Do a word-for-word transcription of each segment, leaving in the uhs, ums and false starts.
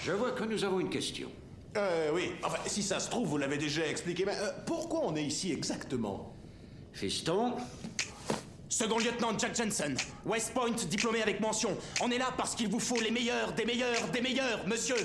Je vois que nous avons une question. Euh, oui. Enfin, si ça se trouve, vous l'avez déjà expliqué, mais euh, pourquoi on est ici exactement? Fiston, Second lieutenant Jack Jensen, West Point, diplômé avec mention. On est là parce qu'il vous faut les meilleurs, des meilleurs, des meilleurs, monsieur.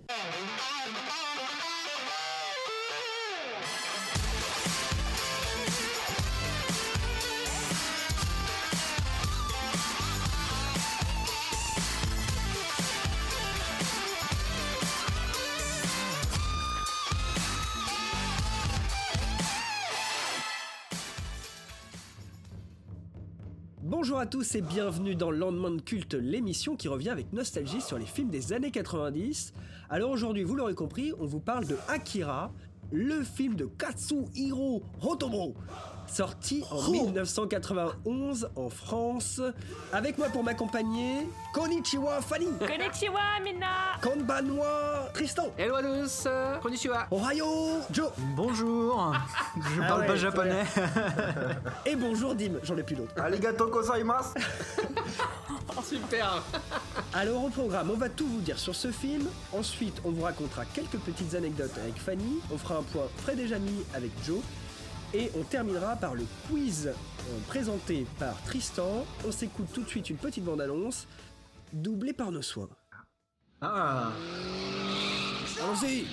Bonjour à tous et bienvenue dans Lendemain de Culte, l'émission qui revient avec nostalgie sur les films des années quatre-vingt-dix. Alors aujourd'hui, vous l'aurez compris, on vous parle de Akira, le film de Katsuhiro Otomo, sorti en oh. dix-neuf cent quatre-vingt-onze en France. Avec moi pour m'accompagner, Konnichiwa Fanny. Konnichiwa Mina. Konbanwa Tristan. Hello à tous, euh, konnichiwa. Ohayo Joe. Bonjour. Je ah parle ouais, pas japonais. Et bonjour Dim, j'en ai plus d'autres. Arigato gozaimasu. Super. Alors au programme, on va tout vous dire sur ce film. Ensuite, on vous racontera quelques petites anecdotes avec Fanny. On fera un point Fred et Jamy avec Joe. Et on terminera par le quiz euh, présenté par Tristan. On s'écoute tout de suite une petite bande-annonce, doublée par nos soins. Ah. Allons-y.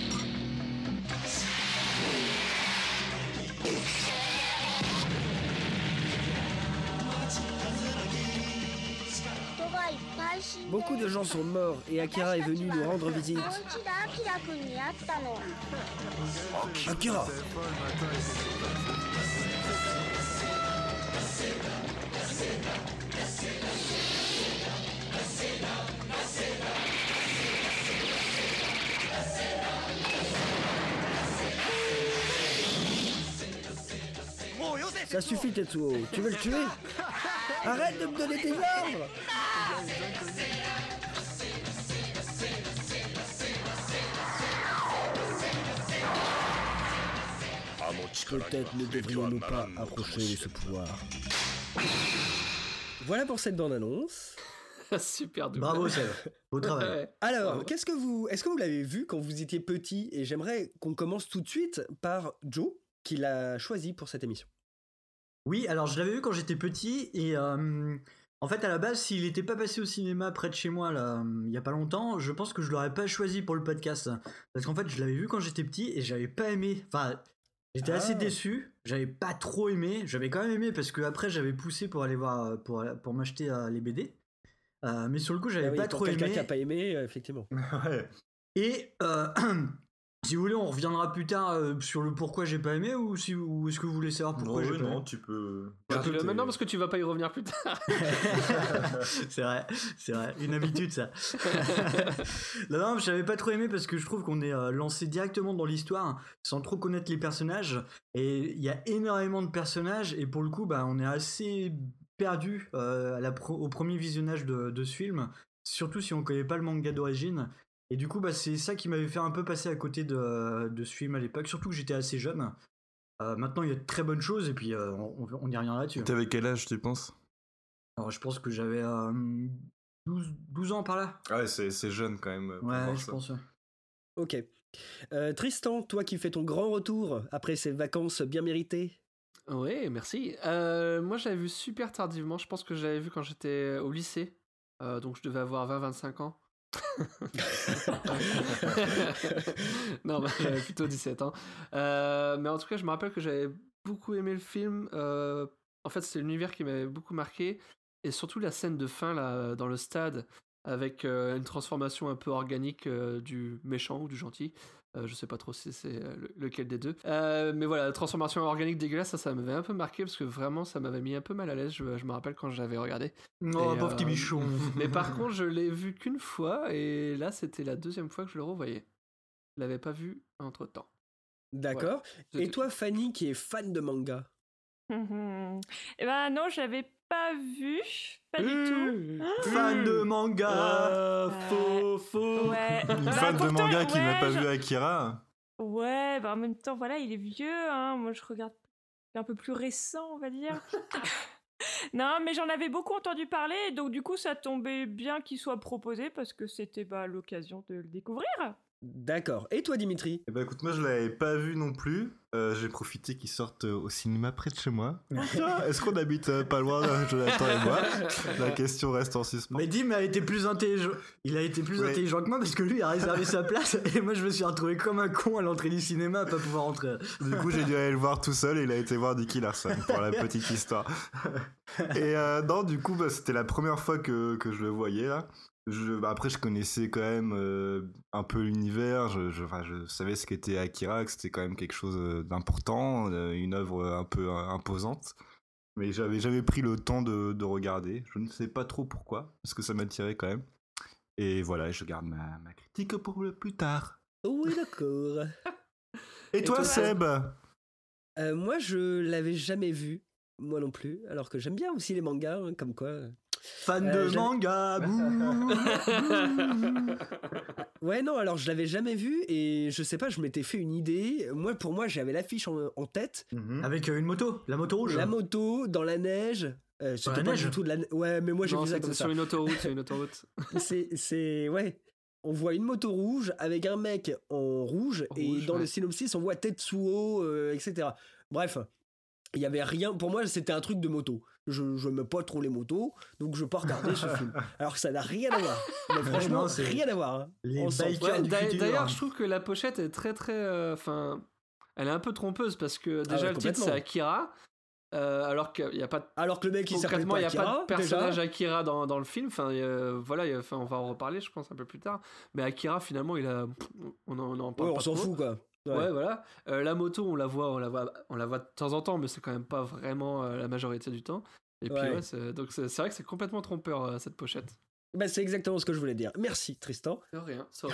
Beaucoup de gens sont morts et Akira est venu nous rendre visite. Akira. Ça suffit Tetsuo, tu veux le tuer? Arrête de me donner tes ordres. Peut-être ne devrions-nous pas approcher de ce pouvoir. Voilà pour cette bande-annonce. Super double. Bravo, Seb. Beau travail. Alors, Bravo. qu'est-ce que vous, est-ce que vous l'avez vu quand vous étiez petit? Et j'aimerais qu'on commence tout de suite par Joe, qui l'a choisi pour cette émission. Oui, alors je l'avais vu quand j'étais petit et euh, en fait à la base s'il n'était pas passé au cinéma près de chez moi là il y a pas longtemps, je pense que je l'aurais pas choisi pour le podcast parce qu'en fait je l'avais vu quand j'étais petit et j'avais pas aimé. Enfin, j'étais ah. assez déçu, j'avais pas trop aimé, j'avais quand même aimé parce que après j'avais poussé pour aller voir pour pour m'acheter euh, les B D. Euh, mais sur le coup j'avais ah oui, pas trop quelqu'un aimé. Quelqu'un qui a pas aimé, euh, effectivement. Ouais. Et euh, si vous voulez, on reviendra plus tard euh, sur le pourquoi j'ai pas aimé ou, si, ou est-ce que vous voulez savoir pourquoi non, j'ai oui, pas non, aimé. tu peux. Bah, tu maintenant parce que tu vas pas y revenir plus tard. C'est vrai, c'est vrai, une habitude ça. non, non, j'avais pas trop aimé parce que je trouve qu'on est euh, lancé directement dans l'histoire sans trop connaître les personnages et il y a énormément de personnages et pour le coup, bah, on est assez perdu euh, à la pro- au premier visionnage de, de ce film, surtout si on connaît pas le manga d'origine. Et du coup, bah, c'est ça qui m'avait fait un peu passer à côté de, de ce film à l'époque, surtout que j'étais assez jeune. Euh, maintenant, il y a de très bonnes choses, et puis euh, on, on y revient là-dessus. T'avais quel âge, tu penses? Alors, je pense que j'avais euh, douze, douze ans par là. Ah ouais, c'est, c'est jeune quand même. Ouais, je ça. pense. Ouais. Ok. Euh, Tristan, toi qui fais ton grand retour après ces vacances bien méritées. Oui, merci. Euh, moi, j'avais vu super tardivement. Je pense que je l'avais vu quand j'étais au lycée. Euh, donc, je devais avoir vingt à vingt-cinq ans. non, bah, j'avais plutôt dix-sept ans. Euh, mais en tout cas, je me rappelle que j'avais beaucoup aimé le film. Euh, en fait, c'est l'univers qui m'avait beaucoup marqué. Et surtout la scène de fin là, dans le stade, avec euh, une transformation un peu organique euh, du méchant ou du gentil. Euh, je sais pas trop si c'est euh, le, lequel des deux. Euh, mais voilà, la transformation organique dégueulasse, ça, ça m'avait un peu marqué parce que vraiment, ça m'avait mis un peu mal à l'aise. Je, je me rappelle quand j'avais regardé. Oh, et, pauvre petit euh, bichon. Mais par contre, je l'ai vu qu'une fois et là, c'était la deuxième fois que je le revoyais. Je l'avais pas vu entre temps. D'accord. Voilà. Et toi, Fanny, qui est fan de manga? Mmh. Eh ben non, je l'avais pas vu, pas du mmh. tout. Fan de manga. Euh, faux, faux. Ouais. Une Bah, fan de pourtant, manga qui ouais, n'a pas je... vu Akira. Ouais, bah en même temps, voilà, il est vieux. Hein. Moi, je regarde un peu plus récent, on va dire. Non, mais j'en avais beaucoup entendu parler, donc du coup, ça tombait bien qu'il soit proposé parce que c'était bah, l'occasion de le découvrir. D'accord. Et toi, Dimitri? Eh ben écoute, moi je l'avais pas vu non plus. Euh, j'ai profité qu'il sorte euh, au cinéma près de chez moi. Tiens, est-ce qu'on habite euh, pas loin, euh, Jonathan et moi? La question reste en suspens. Mais Dim a été plus intelligent. Il a été plus Ouais. intelligent que moi parce que lui a réservé sa place et moi je me suis retrouvé comme un con à l'entrée du cinéma à pas pouvoir rentrer. Du coup, j'ai dû aller le voir tout seul et il a été voir Nicky Larson pour la petite histoire. Et euh, non, du coup, bah, c'était la première fois que, que je le voyais là. Je, bah, après, je connaissais quand même euh, un peu l'univers. Je, je, enfin, je savais ce qu'était Akira, que c'était quand même quelque chose euh, d'important, euh, une œuvre un peu euh, imposante. Mais j'avais jamais pris le temps de, de regarder. Je ne sais pas trop pourquoi, parce que ça m'attirait quand même. Et voilà, je garde ma, ma critique pour le plus tard. Oui, d'accord. Et, toi, toi, Seb? Euh, moi, je l'avais jamais vu, moi non plus, alors que j'aime bien aussi les mangas, hein, comme quoi. Fan Euh, de j'aime- manga. bouh. Ouais, non, alors je l'avais jamais vu et je sais pas, je m'étais fait une idée. Moi, pour moi, j'avais l'affiche en, en tête. Mhm. Avec euh, une moto, la moto rouge. La moto dans la neige. Euh, c'était la pas neige du tout de la ne- Ouais, mais moi j'ai Non, vu ça c'était comme ça. sur une autoroute, c'est une autoroute. C'est, c'est, ouais. On voit une moto rouge avec un mec en rouge, et Rouge, dans ouais. le synopsis, on voit Tetsuo, euh, et cetera. Bref, il y avait rien. Pour moi, c'était un truc de moto. Je, je n'aime pas trop les motos, donc je peux pas regarder ce film. Alors que ça n'a rien à voir. Mais franchement, non, c'est- rien à voir. hein. Les On s'en bikers fout. du D'a- futur. D'ailleurs, je trouve que la pochette est très très. Enfin, elle est un peu trompeuse parce que déjà ouais, le titre c'est complètement. Akira, euh, alors qu'il n'y a pas de Alors que le mec, il s'appelle concrètement, pas il n'y a Akira, pas de personnage déjà. Akira dans, dans le film. Enfin, euh, voilà, il y a- enfin, on va en reparler, je pense, un peu plus tard. Mais Akira, finalement, il a, on en, on en parle Ouais, on pas s'en trop. fout, quoi. Ouais. Ouais, voilà. Euh, la moto, on la voit, on la voit, on la voit de temps en temps, mais c'est quand même pas vraiment euh, la majorité du temps. Et puis Ouais. ouais, c'est- donc c'est c'est vrai que c'est complètement trompeur euh, cette pochette. Bah, c'est exactement ce que je voulais dire. Merci, Tristan. De rien, sorry.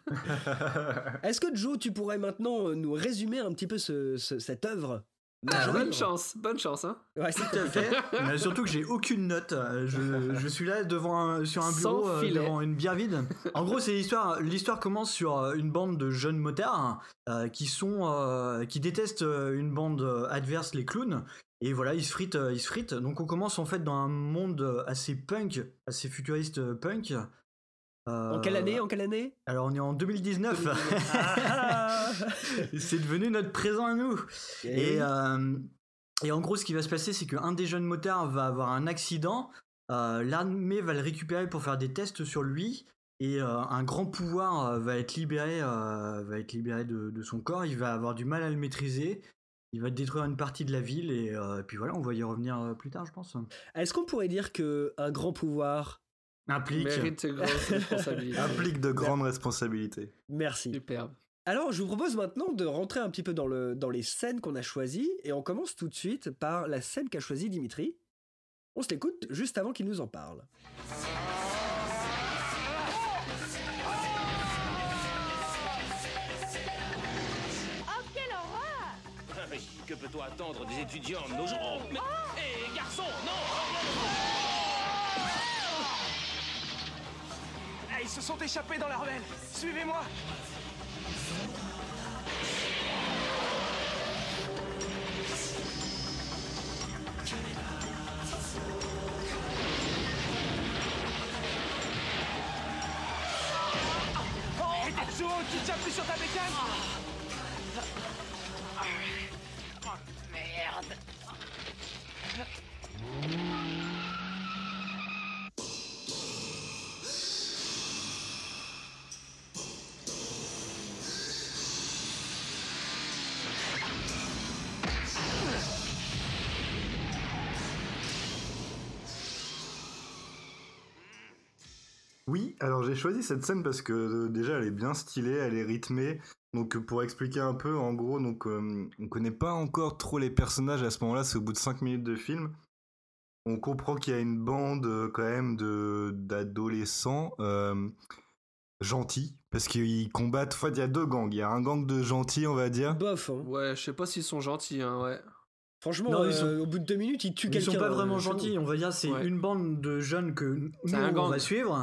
Est-ce que Joe, tu pourrais maintenant euh, nous résumer un petit peu ce, ce- cette œuvre Ah, majeure? bonne chance, bonne chance, hein. Ouais, c'est Tout à fait. Mais surtout que j'ai aucune note. Euh, Je, je suis là devant un- sur un Sans bureau, euh, filet. devant une bière vide. En gros, c'est l'histoire. L'histoire commence sur euh, une bande de jeunes motards euh, qui sont, euh, qui détestent euh, une bande euh, adverse, les clowns. Et voilà, ils se fritent, euh, ils se fritent. Donc on commence en fait dans un monde euh, assez punk, assez futuriste euh, punk. Euh, En quelle année En quelle année Alors on est en deux mille dix-neuf. Ah C'est devenu notre présent à nous. Et Et, euh, et en gros, ce qui va se passer, c'est qu'un des jeunes motards va avoir un accident. Euh, L'armée va le récupérer pour faire des tests sur lui. Et euh, un grand pouvoir euh, va être libéré, euh, va être libéré de, de son corps. Il va avoir du mal à le maîtriser. Il va détruire une partie de la ville. Et euh, puis voilà, on va y revenir euh, plus tard, je pense. Est-ce qu'on pourrait dire que un grand pouvoir... Implique. Mérite ses grosses responsabilités. Implique de grandes responsabilités. Merci. Superbe. Alors, je vous propose maintenant de rentrer un petit peu dans, le, dans les scènes qu'on a choisies, et on commence tout de suite par la scène qu'a choisie Dimitri. On se l'écoute juste avant qu'il nous en parle. Que peut-on attendre des étudiants de nos jours? Mais... Hé, garçon, non! Ah, ils se sont échappés dans la ruelle. Suivez-moi. Hé, Tetsuo, tu tiens plus sur ta bécane? Oui, alors j'ai choisi cette scène parce que euh, déjà elle est bien stylée, elle est rythmée. Donc euh, pour expliquer un peu, en gros, donc euh, on connaît pas encore trop les personnages à ce moment-là, c'est au bout de cinq minutes de film. On comprend qu'il y a une bande euh, quand même de d'adolescents euh, gentils parce qu'ils combattent. En fait, il y a deux gangs. Il y a un gang de gentils, on va dire. Bof, hein. Ouais, je sais pas s'ils sont gentils, hein, ouais. Franchement, Non, ils euh, sont- au bout de deux minutes, ils tuent Ils quelqu'un. sont pas vraiment euh, gentils, on va dire, c'est Ouais. une bande de jeunes que nous C'est un on gang. va suivre.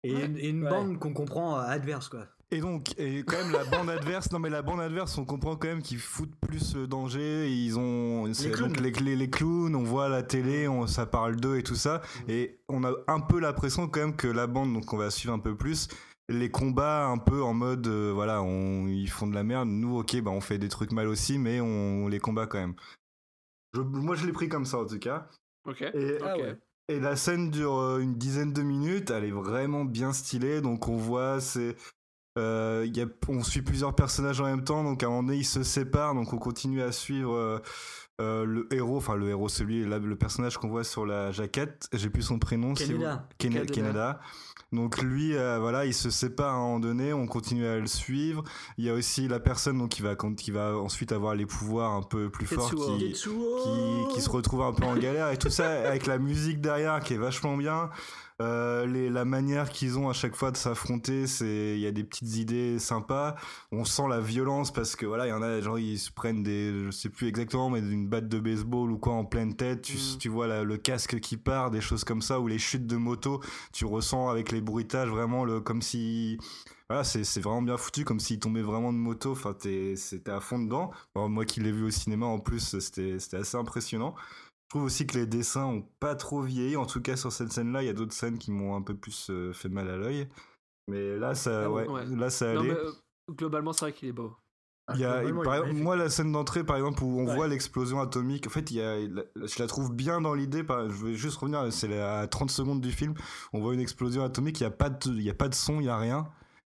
et, Ouais. et une Ouais. bande qu'on comprend euh, adverse, quoi. Et donc, et quand même la bande adverse, non mais la bande adverse, on comprend quand même qu'ils foutent plus le danger. Ils ont c'est clowns. donc les, les, les clowns, on voit à la télé, on, ça parle d'eux et tout ça. Et on a un peu l'impression quand même que la bande, donc on va suivre un peu plus, les combats un peu en mode, euh, voilà, on, ils font de la merde. Nous, ok, bah on fait des trucs mal aussi, mais on, on les combat quand même. Je, moi, je l'ai pris comme ça en tout cas. Ok. Et, Ah Ok. ouais. et la scène dure euh, une dizaine de minutes, elle est vraiment bien stylée. Donc on voit, c'est, euh, y a, on suit plusieurs personnages en même temps. Donc à un moment donné, ils se séparent. Donc on continue à suivre euh, euh, le héros, enfin le héros, celui, là, le personnage qu'on voit sur la jaquette. J'ai plus son prénom. si Canada. vous- Ken- Canada. Canada. Donc lui, euh, voilà, il se sépare à un moment donné, on continue à le suivre. Il y a aussi la personne donc, qui, va, qui va ensuite avoir les pouvoirs un peu plus forts, Tetsuo. qui, Tetsuo. qui, qui se retrouve un peu en galère et tout ça, avec la musique derrière qui est vachement bien. Euh, les, la manière qu'ils ont à chaque fois de s'affronter, c'est il y a des petites idées sympas. On sent la violence parce que voilà, il y en a genre ils se prennent des, je sais plus exactement, mais une batte de baseball ou quoi en pleine tête. Tu, Mm. tu vois la- le casque qui part, des choses comme ça, ou les chutes de moto. Tu ressens avec les bruitages vraiment le comme si voilà, c'est c'est vraiment bien foutu, comme s'il tombait vraiment de moto. Enfin, t'es c'était à fond dedans. Alors, moi qui l'ai vu au cinéma en plus, c'était c'était assez impressionnant. Je trouve aussi que les dessins ont pas trop vieilli. En tout cas, sur cette scène-là, il y a d'autres scènes qui m'ont un peu plus euh, fait mal à l'œil. Mais là, ça, Ah bon, ouais, ouais. là, ça Non, allait. mais euh, globalement, c'est vrai qu'il est beau. Il y a, Globalement, il par est exemple, magnifique. moi, la scène d'entrée, par exemple, où on Ouais. voit l'explosion atomique, en fait, il y a, je la trouve bien dans l'idée. par- Je vais juste revenir, c'est à trente secondes du film. On voit une explosion atomique, il n'y a, pas de- il y a pas de son, il n'y a rien.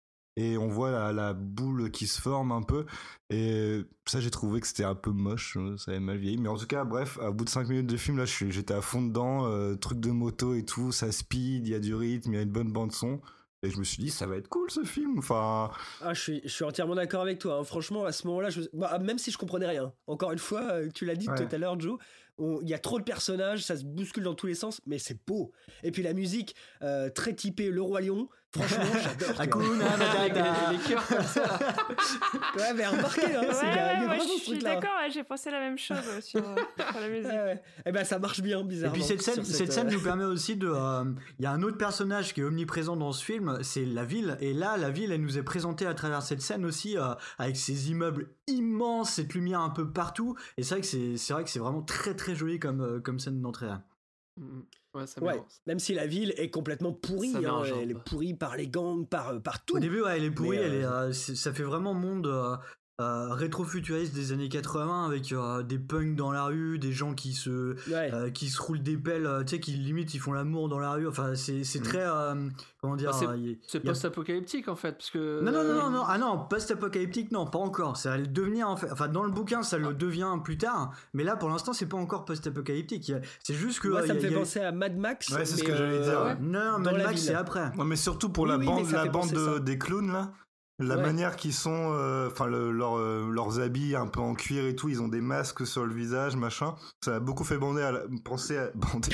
Et on voit la, la boule qui se forme un peu. Et ça, j'ai trouvé que c'était un peu moche. euh, Ça avait mal vieilli. Mais en tout cas, bref, au bout de cinq minutes de film, là, je suis- j'étais à fond dedans. euh, truc de moto et tout. Ça speed, il y a du rythme, il y a une bonne bande-son. Et je me suis dit, ça va être cool ce film. Enfin, Ah, je suis, je suis entièrement d'accord avec toi. hein. Franchement, à ce moment-là, je me- bah, même si je comprenais rien. Encore une fois, euh, tu l'as dit Ouais. tout à l'heure, Joe. on- Il y a trop de personnages, ça se bouscule dans tous les sens, mais c'est beau. Et puis la musique, euh, très typée Le Roi Lion. Franchement, j'adore. tu vois. Hakuna Matata. les cœurs comme ça. Ouais, mais remarquez, hein, Ouais, c'est- il y a, il y a ouais, moi vraiment je ce suis truc-là. d'accord, ouais, j'ai pensé la même chose euh, sur, euh, sur la musique. Ouais, ouais. Eh ben, ça marche bien, Et bizarrement. puis cette scène, sur cette euh, scène nous permet aussi de... euh, Il y a un autre personnage qui est omniprésent dans ce film, c'est la ville. Et là, la ville, elle nous est présentée à travers cette scène aussi, euh, avec ses immeubles immenses, cette lumière un peu partout. Et c'est vrai que c'est, c'est vrai que c'est vraiment très très joli comme, euh, comme scène d'entrée. là. Mm. Ouais, ça Ouais, m'avance. même si la ville est complètement pourrie, Ça met hein, en jambe. elle est pourrie par les gangs, par, euh, par tout. Au début, ouais, elle est pourrie, Mais, elle est, euh, euh, c'est- ça fait vraiment monde euh, euh, rétro-futuriste des années quatre-vingts, avec euh, des punks dans la rue, des gens qui se, Ouais. euh, qui se roulent des pelles, euh, tu sais, qui limite ils font l'amour dans la rue. Enfin, c'est, c'est très... euh, comment dire... Bah, c'est- euh, y- C'est y a- post-apocalyptique en fait, parce que. Non, non, non, non, non, ah non, post-apocalyptique, non, pas encore. Ça va le devenir en fait. Enfin, dans le bouquin, ça le devient plus tard, mais là, pour l'instant, c'est pas encore post-apocalyptique. Il y a- C'est juste que. Moi, euh, ça il me y a- fait il y a- penser à Mad Max. Ouais, c'est ce mais, que j'allais dire, ouais. Non, dans Mad la Max, ville. c'est après. ouais, mais surtout pour Oui, la oui, bande, mais ça la fait bande penser de- ça. des clowns là. La Ouais. manière qu'ils sont, euh, enfin le- leur, euh, leurs habits un peu en cuir et tout, ils ont des masques sur le visage, machin. Ça m'a beaucoup fait bander à la- penser à bander.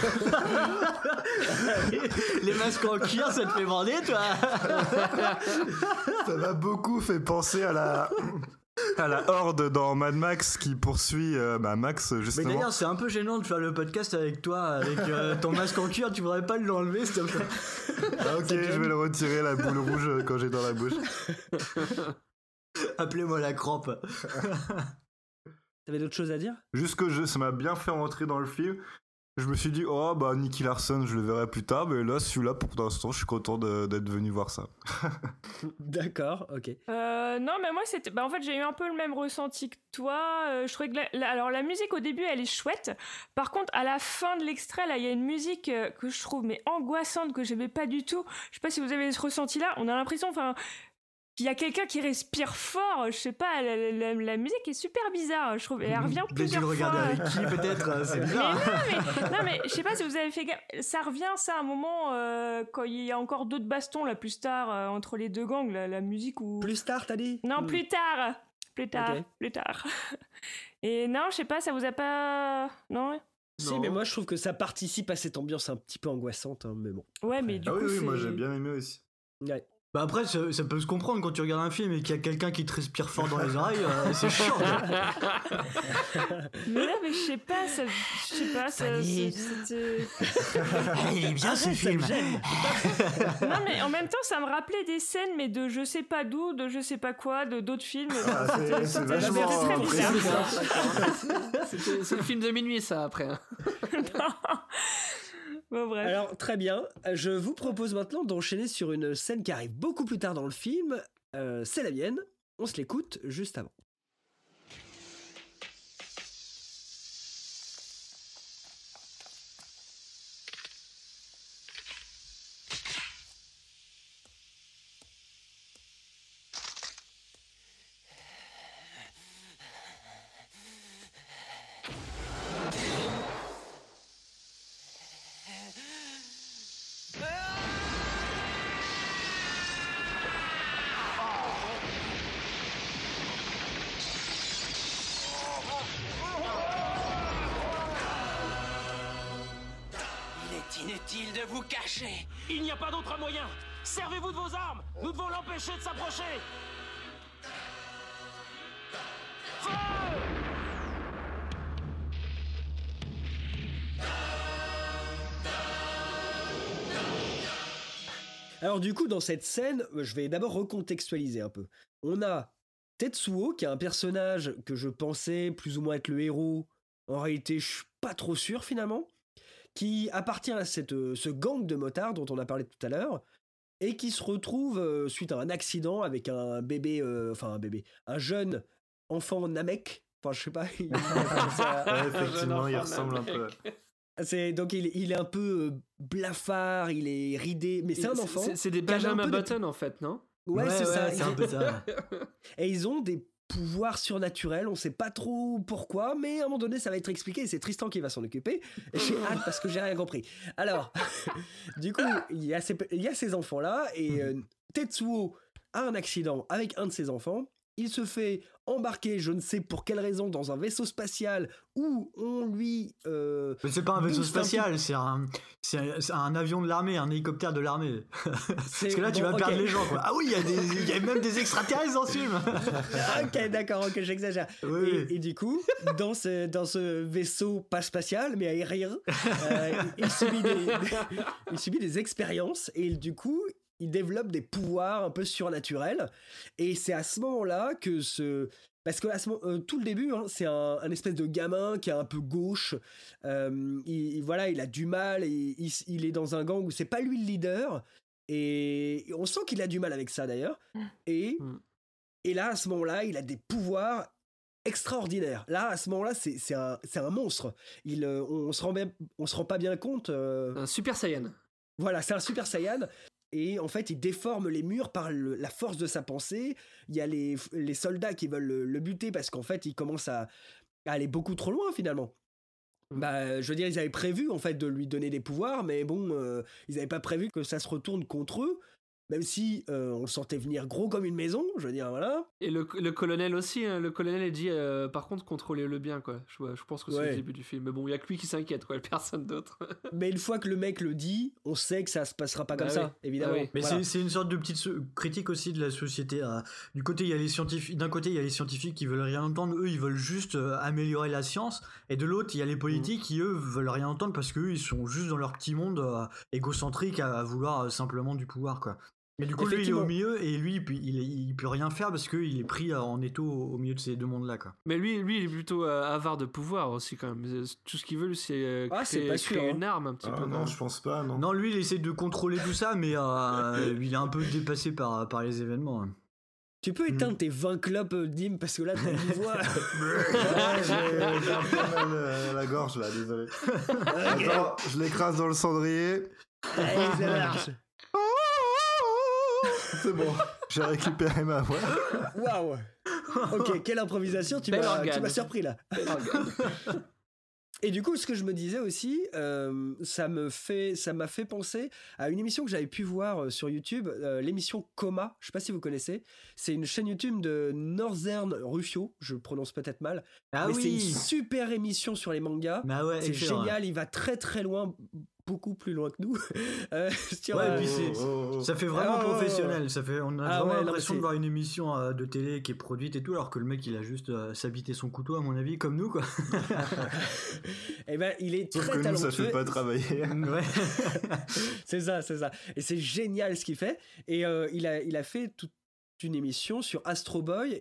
Les masques en cuir, ça te fait bander, toi. Ça m'a beaucoup fait penser à la à la horde dans Mad Max qui poursuit euh, bah, Max Mais justement. d'ailleurs, c'est un peu gênant de faire le podcast avec toi, avec euh, ton masque en cuir. Tu voudrais pas l'enlever, s'il te plaît? Ah, ok, Ça te je gêne vais le retirer la boule rouge euh, quand j'ai dans la bouche. Appelez-moi la crampe. T'avais d'autres choses à dire? Juste que je, ça m'a bien fait rentrer dans le film. Je me suis dit, oh bah Nicky Larson, je le verrai plus tard, mais là, celui-là, pour l'instant, je suis content de- d'être venu voir ça. D'accord, ok. Euh, non, mais moi, c'était. Bah, en fait, j'ai eu un peu le même ressenti que toi. Euh, je trouvais que. La... la- Alors, la musique au début, elle est chouette. Par contre, à la fin de l'extrait, là, il y a une musique euh, que je trouve mais angoissante, que j'aimais pas du tout. Je sais pas si vous avez ce ressenti-là. On a l'impression, enfin. qu'il y a quelqu'un qui respire fort, je sais pas, la, la- la musique est super bizarre, je trouve, et elle revient Peut-être plusieurs tu le fois. regardais avec qui, peut-être, euh, c'est Mais bizarre. non, mais, non, mais je sais pas si vous avez fait gaffe, ça revient, ça, à un moment, euh, quand il y a encore d'autres bastons, là, plus tard, euh, entre les deux gangs, la, la musique où... Plus tard, t'as dit? Non, Hmm. plus tard Plus tard, Ok. plus tard. Et non, je sais pas, ça vous a pas... Non Si, Non. mais moi je trouve que ça participe à cette ambiance un petit peu angoissante, hein, mais bon. Ouais, mais du Ah coup, oui, oui, moi c'est- j'ai bien aimé aussi. Ouais. Bah après, ça, ça peut se comprendre quand tu regardes un film et qu'il y a quelqu'un qui te respire fort dans les oreilles, euh, c'est chiant. Mais là, mais je sais pas, ça, je sais pas, ça, Fanny. c'était... Il est bien ce Arrête, ça film. me gêne. Non, mais en même temps, ça me rappelait des scènes, mais de je sais pas d'où, de je sais pas quoi, de d'autres films. Ah, c'est- C'était- c'est c'était- vachement c'était très bizarre. précis, ça. C'était- C'est le film de minuit, ça, après. hein. Bon, bref. Alors, très bien. Je vous propose maintenant d'enchaîner sur une scène qui arrive beaucoup plus tard dans le film. Euh, c'est la mienne. On se l'écoute juste avant. Il est inutile de vous cacher. Il n'y a pas d'autre moyen. Servez-vous de vos armes. Nous devons l'empêcher de s'approcher. Alors du coup, dans cette scène, je vais d'abord recontextualiser un peu. On a Tetsuo, qui est un personnage que je pensais plus ou moins être le héros. En réalité, je suis pas trop sûr finalement. Qui appartient à cette, euh, ce gang de motards dont on a parlé tout à l'heure. Et qui se retrouve euh, suite à un accident avec un bébé, euh, enfin un bébé, un jeune enfant Namek. Enfin, je sais pas. il- Ouais, effectivement, il ressemble un peu. C'est, donc il, il est un peu euh, blafard, il est ridé, mais c'est un enfant. C'est c'est des qui a un Benjamin peu des- Button, en fait, non? Ouais, c'est ça. c'est un peu ça. Et ils ont des pouvoirs surnaturels, on sait pas trop pourquoi, mais à un moment donné ça va être expliqué et c'est Tristan qui va s'en occuper. Et j'ai hâte parce que j'ai rien compris. Alors, du coup, il y a ces, il y a ces enfants-là et euh, Tetsuo a un accident avec un de ses enfants. Il se fait embarquer, je ne sais pour quelle raison, dans un vaisseau spatial où on lui... euh, Mais c'est pas un vaisseau booste un spatial, c'est un, c'est un, c'est un avion de l'armée, un hélicoptère de l'armée. C'est- Parce que là, tu bon, vas ok. perdre les gens, quoi. Ah oui, il y a des- il y a même des extraterrestres dans ce film. Ok, d'accord, ok, j'exagère. Oui. Et, et du coup, dans ce, dans ce vaisseau pas spatial, mais aérien, euh, il, il subit des, des- il subit des expériences et il- du coup, il développe des pouvoirs un peu surnaturels. Et c'est à ce moment-là que ce... Parce que à ce moment, euh, tout le début, hein, c'est un, un espèce de gamin qui est un peu gauche. Euh, il, il- voilà, il a du mal. Et il, il est dans un gang où c'est pas lui le leader. Et on sent qu'il a du mal avec ça d'ailleurs. Et, Mm. et là, à ce moment-là, il a des pouvoirs extraordinaires. Là, à ce moment-là, c'est, c'est, un, c'est un monstre. Il, euh, on, se rend bien- on se rend pas bien compte. euh, Un Super Saiyan. voilà, c'est un Super Saiyan. Et en fait, il déforme les murs par le- la force de sa pensée. Il y a les, les soldats qui veulent le, le buter parce qu'en fait, il commence à, à aller beaucoup trop loin finalement. Bah, je veux dire, ils avaient prévu en fait de lui donner des pouvoirs, mais bon, euh, ils n'avaient pas prévu que ça se retourne contre eux. Même si euh, on le sentait venir gros comme une maison, je veux dire, voilà. Et le, le colonel aussi, hein, le colonel il dit euh, par contre contrôlez-le bien quoi. Je, je pense que c'est Ouais. le début du film. Mais bon, il y a que lui qui s'inquiète quoi, personne d'autre. Mais une fois que le mec le dit, on sait que ça se passera pas comme Bah ça, oui. évidemment. Ah oui. Mais Voilà. c'est, c'est une sorte de petite so- critique aussi de la société. euh. Du côté, il y a les scientifiques. D'un côté, il y a les scientifiques qui veulent rien entendre. Eux, ils veulent juste euh, améliorer la science. Et de l'autre, il y a les politiques qui eux veulent rien entendre parce qu'eux, ils sont juste dans leur petit monde euh, égocentrique à, à vouloir euh, simplement du pouvoir, quoi. Mais du coup, lui, il est au Effectivement. milieu et lui, puis, il, est- il peut rien faire parce qu'il est pris euh, en étau au, au milieu de ces deux mondes-là, quoi. Mais lui, lui, il est plutôt euh, avare de pouvoir aussi quand même. Euh, Tout ce qu'il veut, c'est euh, Ah, c'est créer, pas sûr, créer hein. une arme un petit Ah, peu. non, je pense pas, non. Non, lui, il essaie de contrôler tout ça, mais euh, il est un peu dépassé par, par les événements. hein. Tu peux éteindre tes vingt clopes, euh, Dim, parce que là, t'as une voix. Ouais, j'ai j'ai un peu mal euh, à la gorge là, désolé. Attends, je l'écrase dans le cendrier. Allez, ça marche. C'est bon, j'ai récupéré ma voix. Waouh. Ok, quelle improvisation, tu Bel m'as, organe. tu m'as surpris là. Et du coup, ce que je me disais aussi, euh, ça me fait, ça m'a fait penser à une émission que j'avais pu voir euh, sur YouTube, euh, l'émission Coma. Je sais pas si vous connaissez. C'est une chaîne YouTube de Northern Rufio. Je le prononce peut-être mal. Ah mais c'est une oui. super émission sur les mangas. Bah ouais, C'est excellent, génial. Il va très très loin. beaucoup plus loin que nous. euh, sur, Ouais, et euh, puis c'est, oh, oh. ça fait vraiment Oh, oh, oh. professionnel. Ça fait, on a Ah vraiment ouais, non, l'impression mais de voir une émission euh, de télé qui est produite et tout, alors que le mec il a juste euh, s'habité son couteau, à mon avis, comme nous, quoi. eh ben, il est Sauf très que nous, ça talentueux. fait pas travailler. Ouais. C'est ça, c'est ça. Et c'est génial ce qu'il fait. Et euh, il, a, il a fait toute une émission sur Astro Boy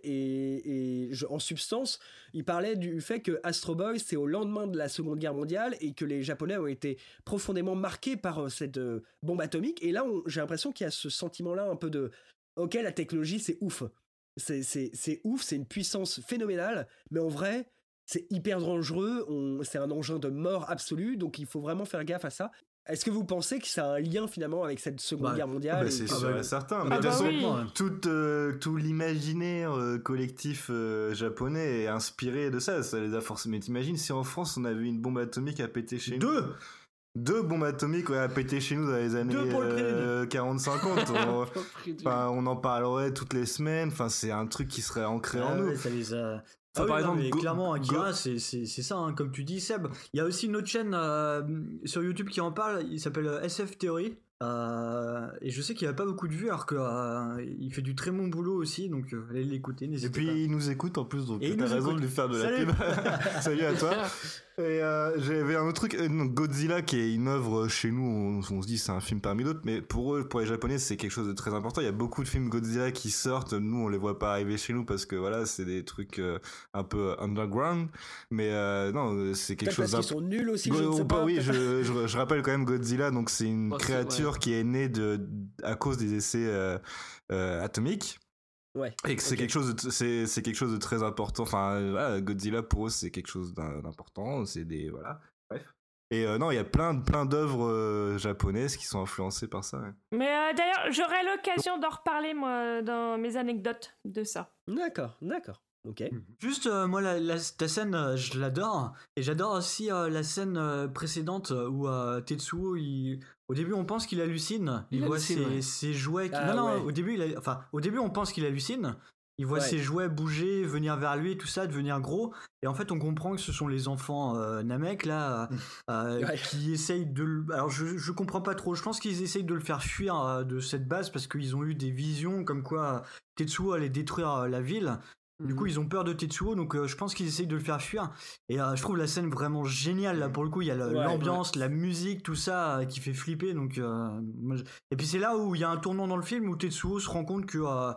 et, et je- en substance, il parlait du fait que Astro Boy, c'est au lendemain de la Seconde Guerre mondiale et que les Japonais ont été profondément marqués par euh, cette euh, bombe atomique. Et là, on- j'ai l'impression qu'il y a ce sentiment-là un peu de « Ok, la technologie, c'est ouf. C'est, c'est, c'est ouf, c'est une puissance phénoménale, mais en vrai, c'est hyper dangereux, on- c'est un engin de mort absolue, donc il faut vraiment faire gaffe à ça. » Est-ce que vous pensez que ça a un lien finalement avec cette Seconde Bah, Guerre mondiale Bah, et c'est que- sûr et certain. Mais Ah de bah toute façon, oui. Ouais. tout, euh, tout l'imaginaire euh, collectif euh, japonais est inspiré de ça. Ça les a forcément. Mais t'imagines si en France on avait une bombe atomique à péter chez nous. Deux Deux bombes atomiques ouais, à péter chez nous dans les années Deux pour le prix euh, quarante cinquante. on, enfin, on en parlerait toutes les semaines. Enfin, c'est un truc qui serait ancré en Ah nous. ouais, ça les a... Enfin, Ah par oui, non, exemple, mais Go- clairement, Akira, Go- c'est, c'est, c'est ça, hein, comme tu dis, Seb. Il y a aussi une autre chaîne euh, sur YouTube qui en parle, il s'appelle euh, S F Theory. Euh, et je sais qu'il n'a pas beaucoup de vues, alors qu'il fait du très bon boulot aussi, donc euh, allez l'écouter, Et n'hésitez puis pas. il nous écoute en plus, donc Et il t'as nous raison écoute. de lui faire de la Salut. pub. Salut à toi. Et euh, j'avais un autre truc, euh, donc Godzilla qui est une œuvre chez nous, on, on se dit c'est un film parmi d'autres, mais pour eux, pour les Japonais, c'est quelque chose de très important. Il y a beaucoup de films Godzilla qui sortent, nous on les voit pas arriver chez nous parce que voilà, c'est des trucs euh, un peu underground, mais euh, non, c'est quelque Peut-être chose parce qu'ils sont nuls aussi, Go- je ne sais ou pas. oui, peut-être. je, je, je rappelle quand même Godzilla, donc c'est une Oh, c'est- créature ouais. qui est née de, à cause des essais euh, euh, atomiques. Ouais. Et que c'est Ok. quelque chose de, c'est, c'est quelque chose de très important. Enfin, euh, voilà, Godzilla pour eux c'est quelque chose d'im- d'important. C'est des voilà. Bref. Et euh, non, il y a plein, de- plein d'œuvres euh, japonaises qui sont influencées par ça. Ouais. Mais euh, d'ailleurs, j'aurai l'occasion d'en reparler, moi, dans mes anecdotes de ça. D'accord, d'accord. Ok. Juste, euh, moi, la, la- ta scène, euh, je l'adore. Et j'adore aussi euh, la scène euh, précédente euh, où euh, Tetsuo, il... au début, on pense qu'il hallucine. Il, Il voit hallucine, ses, ouais. ses jouets. Qui... Ah, non, non, ouais. au début, il a- enfin, au début, on pense qu'il hallucine. Il voit Ouais. ses jouets bouger, venir vers lui, tout ça, devenir gros. Et en fait, on comprend que ce sont les enfants euh, Namek, là, euh, Ouais. qui essayent de... le- Alors, je, je comprends pas trop. Je pense qu'ils essayent de le faire fuir euh, de cette base parce qu'ils ont eu des visions comme quoi euh, Tetsuo allait détruire euh, la ville. Du coup, ils ont peur de Tetsuo, donc euh, je pense qu'ils essayent de le faire fuir. Et euh, je trouve la scène vraiment géniale, là, pour le coup. Il y a le- Ouais, l'ambiance, la musique, tout ça, euh, qui fait flipper. Donc, euh, moi, je- Et puis c'est là où il y a un tournant dans le film où Tetsuo se rend compte que euh,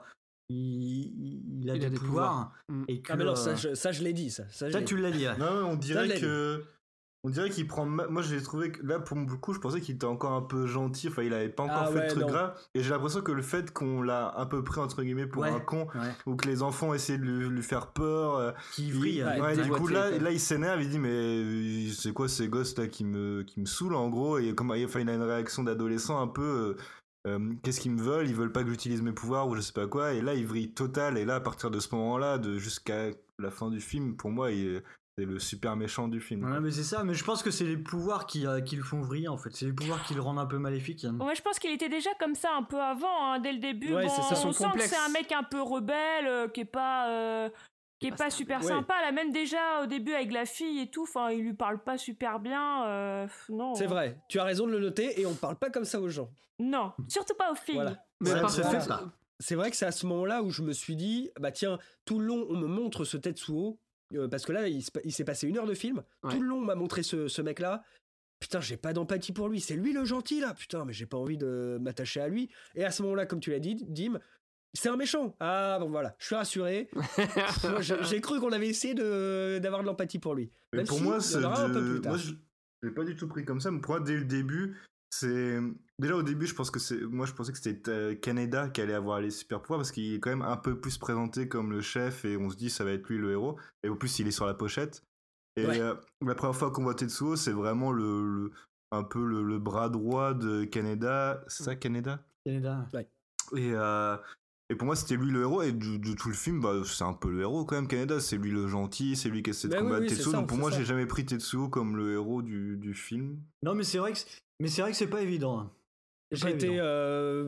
il, il a Il des, a des pouvoirs. pouvoirs. Et que, Ah, mais non, euh, ça, je, ça, je l'ai dit, ça. Ça, je ça, l'ai tu dit. l'as dit. ouais. Non, ouais, on Ça, dirait je l'ai que. On dirait qu'il prend. ma- Moi, j'ai trouvé que là, pour le coup, je pensais qu'il était encore un peu gentil. Enfin, il avait pas encore Ah fait ouais, de trucs non. graves. Et j'ai l'impression que le fait qu'on l'a un peu pris, entre guillemets, pour Ouais. un con, Ouais. ou que les enfants essaient de lui, lui faire peur. euh, Qui il- vrille. ouais, ouais, du déboîté, coup, là, quoi. là, il s'énerve. Il dit, mais euh, c'est quoi ces gosses là qui me, qui me saoulent, en gros. Et comme enfin, il a une réaction d'adolescent un peu. euh, euh, qu'est-ce qu'ils me veulent? Ils veulent pas que j'utilise mes pouvoirs ou je sais pas quoi. Et là, il vrille total. Et là, à partir de ce moment-là, de jusqu'à la fin du film, pour moi, il est- c'est le super méchant du film. Ouais, mais c'est ça. Mais je pense que c'est les pouvoirs qui, euh, qui le font vriller, en fait. C'est les pouvoirs qui le rendent un peu maléfique. Ouais, je pense qu'il était déjà comme ça un peu avant, hein, dès le début. Ouais, Bon, c'est ça, on son sent complexe. que c'est un mec un peu rebelle, euh, qui est pas, euh, qui est pas super ouais. sympa. Là, même déjà au début avec la fille et tout, enfin, il lui parle pas super bien. euh, non. C'est vrai, tu as raison de le noter et on parle pas comme ça aux gens. Non, surtout pas aux filles. Voilà. Mais Ouais, par c'est contre, vrai. C'est vrai que c'est à ce moment-là où je me suis dit, bah tiens, tout le long on me montre ce Tetsuo, euh, parce que là il, se pa- il s'est passé une heure de film, Ouais. tout le long on m'a montré ce, ce mec-là, putain j'ai pas d'empathie pour lui, c'est lui le gentil là, putain mais j'ai pas envie de m'attacher à lui, et à ce moment-là comme tu l'as dit, Dim, c'est un méchant. Ah bon voilà, je suis rassuré. Moi, j'ai j'ai cru qu'on avait essayé de, d'avoir de l'empathie pour lui. Mais Même pour si moi, il y en c'est aura un de- peu plus tard. moi, je je l'ai pas du tout pris comme ça. Mais pour moi, dès le début, c'est déjà au début, je pense que c'est moi, je pensais que c'était euh, Kaneda qui allait avoir les super pouvoirs parce qu'il est quand même un peu plus présenté comme le chef et on se dit ça va être lui le héros. Et au plus, il est sur la pochette. Et Ouais. euh, la première fois qu'on voit Tetsuo, c'est vraiment le, le- un peu le, le bras droit de Kaneda. C'est ça, Kaneda? Canada. Et, euh, et pour moi, c'était lui le héros. Et de, de tout le film, bah, c'est un peu le héros quand même, Kaneda. C'est lui le gentil, c'est lui qui essaie de Bah oui, combattre oui, c'est Tetsuo. ça, Donc pour c'est moi, ça. j'ai jamais pris Tetsuo comme le héros du, du film. Non, mais c'est vrai que c'est- mais c'est vrai que c'est pas évident. hein. C'est J'ai pas été évident. euh,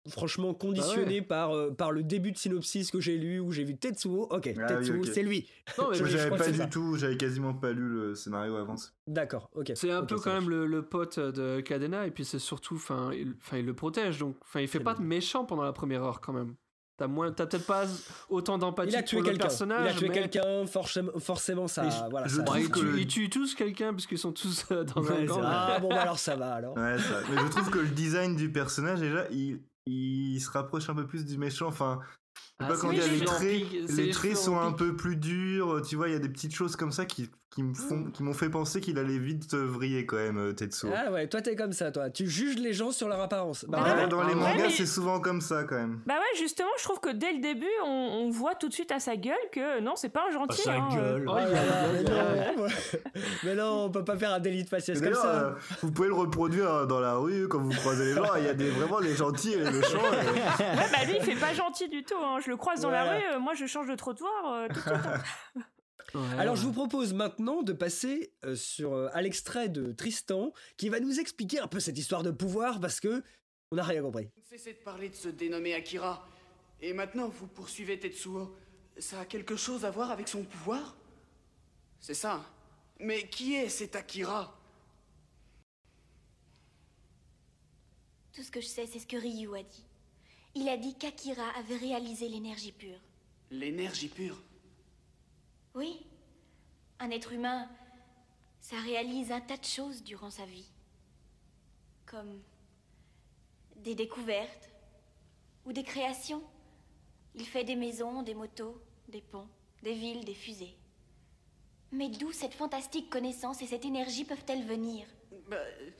franchement conditionné Ah ouais. par, euh, par le début de synopsis que j'ai lu où j'ai vu Tetsuo. Ok, Ah Tetsuo, oui, ok. c'est lui. Non, mais Je- Moi, je j'avais crois que pas c'est du ça. tout, j'avais quasiment pas lu le scénario avant. D'accord, ok. c'est un ok, peu ça quand marche. même le, le pote de Cadena, et puis c'est surtout, enfin, il, enfin, il le protège, donc, enfin, il fait C'est pas le- de méchant pendant la première heure quand même. T'as moins, t'as peut-être pas autant d'empathie Il a pour tué le quelqu'un. personnage. Il a tué mais- quelqu'un, forcément, forcément ça. Et je- voilà, je ça- trouve Ouais, ils, que tuent, le- ils tuent tous quelqu'un parce qu'ils sont tous euh, dans Ouais, un c'est gang. vrai. Ah bon, bah alors ça va alors. Ouais, ça. Mais je trouve que le design du personnage, déjà, il, il se rapproche un peu plus du méchant. Enfin, je sais Ah, pas c'est comment les dire, les cheveux en traits, pique, c'est les les traits cheveux sont en un pique. peu plus durs. Tu vois, il y a des petites choses comme ça qui, qui me font, qui m'ont fait penser qu'il allait vite euh, vriller quand même, euh, Tetsuo. Ah ouais, toi t'es comme ça, toi. Tu juges les gens sur leur apparence. Bah, Ah Ouais, ouais. dans les Ouais, mangas, mais- c'est souvent comme ça quand même. Bah ouais, justement, je trouve que dès le début, on, on voit tout de suite à sa gueule que non, c'est pas un gentil. sa hein, gueule. Oh, Ah il y là a- là, il y mais a- non, mais non, on peut pas faire un délit de faciès Et comme d'ailleurs, ça. euh, vous pouvez le reproduire dans la rue quand vous croisez les gens. Il y a des, vraiment les gentils et les méchants. et- Ouais, bah lui, il fait pas gentil du tout. Hein. Je le croise dans la Voilà. rue, euh, moi je change de trottoir euh, tout de suite. hein. Ouais, Alors ouais. je vous propose maintenant de passer euh, sur, euh, à l'extrait de Tristan qui va nous expliquer un peu cette histoire de pouvoir parce que on n'a rien compris. Cessez de parler de se dénommer Akira. Et maintenant, vous poursuivez Tetsuo. Ça a quelque chose à voir avec son pouvoir? C'est ça. Mais qui est cet Akira? Tout ce que je sais, c'est ce que Ryu a dit. Il a dit qu'Akira avait réalisé l'énergie pure. L'énergie pure. Oui, un être humain, ça réalise un tas de choses durant sa vie. Comme des découvertes ou des créations. Il fait des maisons, des motos, des ponts, des villes, des fusées. Mais d'où cette fantastique connaissance et cette énergie peuvent-elles venir? Bah,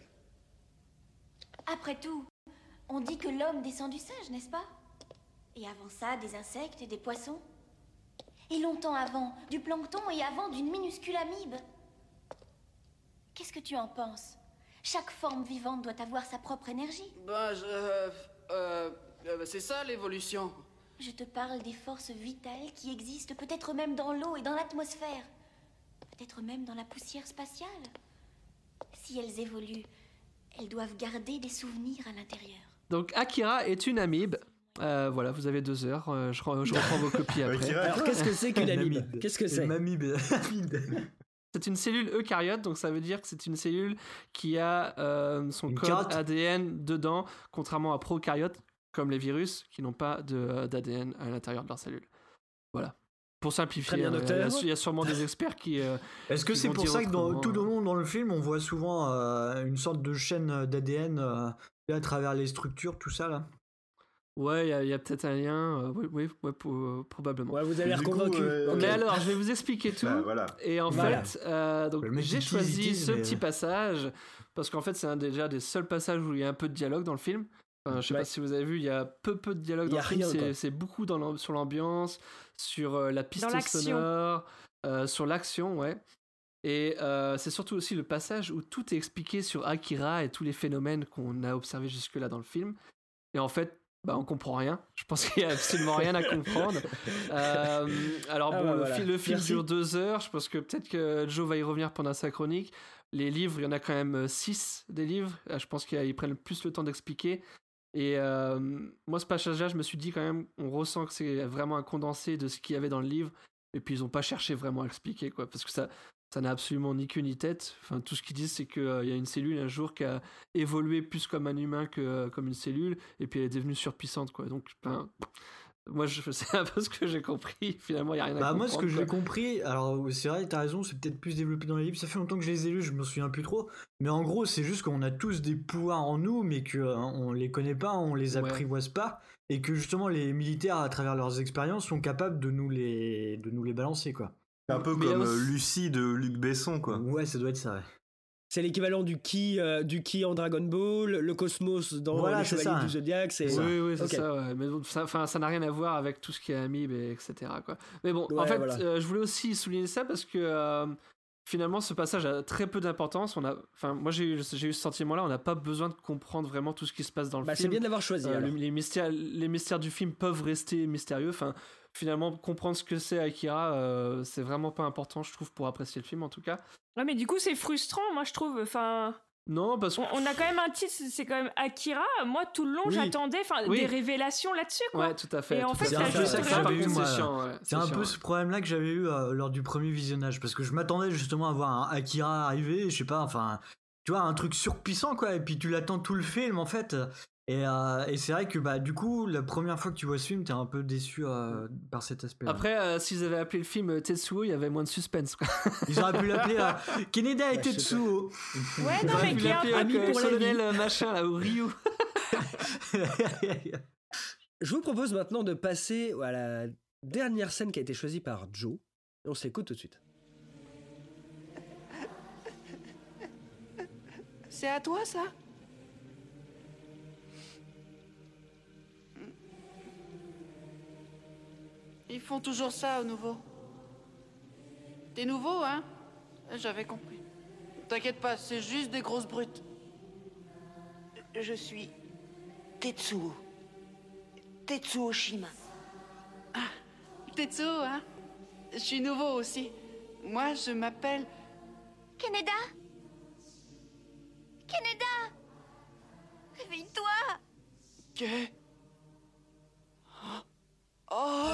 Après tout, on dit que l'homme descend du singe, n'est-ce pas? Et avant ça, des insectes et des poissons. Et longtemps avant, du plancton et avant d'une minuscule amibe. Qu'est-ce que tu en penses? Chaque forme vivante doit avoir sa propre énergie. bah, je... Euh, euh, euh, c'est ça l'évolution. Je te parle des forces vitales qui existent peut-être même dans l'eau et dans l'atmosphère. Peut-être même dans la poussière spatiale. Si elles évoluent, elles doivent garder des souvenirs à l'intérieur. Donc Akira est une amibe. Euh, voilà, vous avez deux heures. euh, je, re- je reprends vos copies après. Akira, Alors qu'est-ce que c'est qu'une Une amibe? amibe. Qu'est-ce que c'est? Une amibe. C'est une cellule eucaryote, donc ça veut dire que c'est une cellule qui a euh, son Une code carotte. A D N dedans, contrairement à prokaryotes, comme les virus, qui n'ont pas de, d'A D N à l'intérieur de leur cellule. Voilà. Pour simplifier, Très bien, euh, docteur. il y a- il y, a sûrement des experts qui... euh, Est-ce que Ils c'est vont pour dire ça que dans- autrement, tout au euh. long dans le film, on voit souvent euh, une sorte de chaîne d'A D N euh, à travers les structures, tout ça là? Ouais, il y a, il y a peut-être un lien, euh, oui, oui, ouais, pour- euh, probablement. Ouais, vous avez l'air Du coup, convaincu. euh, Ok. Mais alors, je vais vous expliquer tout. Bah, voilà. Et en Voilà. fait, euh, donc Le mec, j'ai il tease, choisi il tease, ce mais- petit passage parce qu'en fait, c'est un déjà des seuls passages où il y a un peu de dialogue dans le film. Enfin, je sais Ouais. pas si vous avez vu, il y a peu peu de dialogue Il y dans a le film. rien, quoi. C'est, c'est beaucoup dans l'am- sur l'ambiance, sur euh, la piste Dans l'action. sonore, euh, sur l'action, ouais. Et euh, c'est surtout aussi le passage où tout est expliqué sur Akira et tous les phénomènes qu'on a observés jusque-là dans le film. Et en fait, bah, on comprend rien. Je pense qu'il y a absolument rien à comprendre. Euh, alors Ah bon, bah le, voilà. fi- le film Merci. dure deux heures. Je pense que peut-être que Joe va y revenir pendant sa chronique. Les livres, il y en a quand même six des livres. Euh, Je pense qu'ils prennent plus le temps d'expliquer. Et euh, moi, ce passage-là, je me suis dit quand même, on ressent que c'est vraiment un condensé de ce qu'il y avait dans le livre. Et puis, ils n'ont pas cherché vraiment à expliquer, quoi. Parce que ça, ça n'a absolument ni queue ni tête. Enfin, tout ce qu'ils disent, c'est qu'il y a une cellule un jour qui a évolué plus comme un humain que euh, comme une cellule. Et puis, elle est devenue surpuissante, quoi. Donc, ben, moi, je, c'est un peu ce que j'ai compris. Finalement, il n'y a rien à Bah, comprendre. moi, ce que j'ai quoi. compris, alors c'est vrai, t'as raison, c'est peut-être plus développé dans les livres. Ça fait longtemps que je les ai lus, je me souviens plus trop. Mais en gros, c'est juste qu'on a tous des pouvoirs en nous, mais qu'on on les connaît pas, on les Ouais. apprivoise pas. Et que justement, les militaires, à travers leurs expériences, sont capables de nous les, de nous les balancer, quoi. C'est un peu Mais il y a comme aussi- euh, Lucie de Luc Besson, quoi. Ouais, ça doit être ça, ouais. C'est l'équivalent du ki, euh, du ki en Dragon Ball, le cosmos dans Voilà, les c'est Chevaliers ça. du Zodiac. C'est Oui, oui, c'est Ok. ça, ouais. Mais bon, ça, enfin, ça n'a rien à voir avec tout ce qui est Amiibe, et etc. Quoi. Mais bon, en Ouais, fait, voilà. euh, je voulais aussi souligner ça parce que euh, finalement, ce passage a très peu d'importance. On a, enfin, moi, j'ai eu, j'ai eu ce sentiment-là. On n'a pas besoin de comprendre vraiment tout ce qui se passe dans le Bah, c'est film. bien de l'avoir choisi. Euh, alors. le- les, mystères, les mystères du film peuvent rester mystérieux. Enfin, finalement, comprendre ce que c'est Akira, euh, c'est vraiment pas important, je trouve, pour apprécier le film en tout cas. Ouais, mais du coup, c'est frustrant, moi, je trouve. Enfin, Non, parce qu'on on a quand même un titre, c'est quand même Akira. Moi, tout le long, oui. j'attendais oui. des révélations là-dessus, quoi. Ouais, tout à fait. Et en fait, c'est ça un peu ça que j'avais eu, moi. Ouais, c'est un peu ouais. ce problème-là que j'avais eu euh, lors du premier visionnage, parce que je m'attendais justement à voir un Akira arriver, je sais pas, enfin, tu vois, un truc surpuissant, quoi. Et puis tu l'attends tout le film, en fait. Et, euh, et c'est vrai que bah du coup la première fois que tu vois ce film t'es un peu déçu euh, par cet aspect-là. Après euh, s'ils avaient appelé le film Tetsuo il y avait moins de suspense quoi. Ils auraient pu l'appeler euh, Kaneda et Tetsuo. Ouais non mais qui a ami pour le colonel machin là au Ryu. Je vous propose maintenant de passer à la dernière scène qui a été choisie par Joe et on s'écoute tout de suite. C'est à toi ça? Ils font toujours ça au nouveau. T'es nouveau, hein? J'avais compris. T'inquiète pas, c'est juste des grosses brutes. Je suis Tetsuo. Tetsuo Shima. Ah, Tetsuo, hein? Je suis nouveau aussi. Moi, je m'appelle... Kaneda? Kaneda? Réveille-toi! Que... Oh! Oh!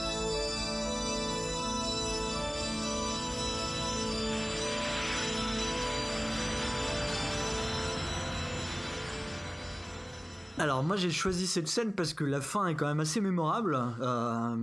Alors moi j'ai choisi cette scène parce que la fin est quand même assez mémorable. Euh,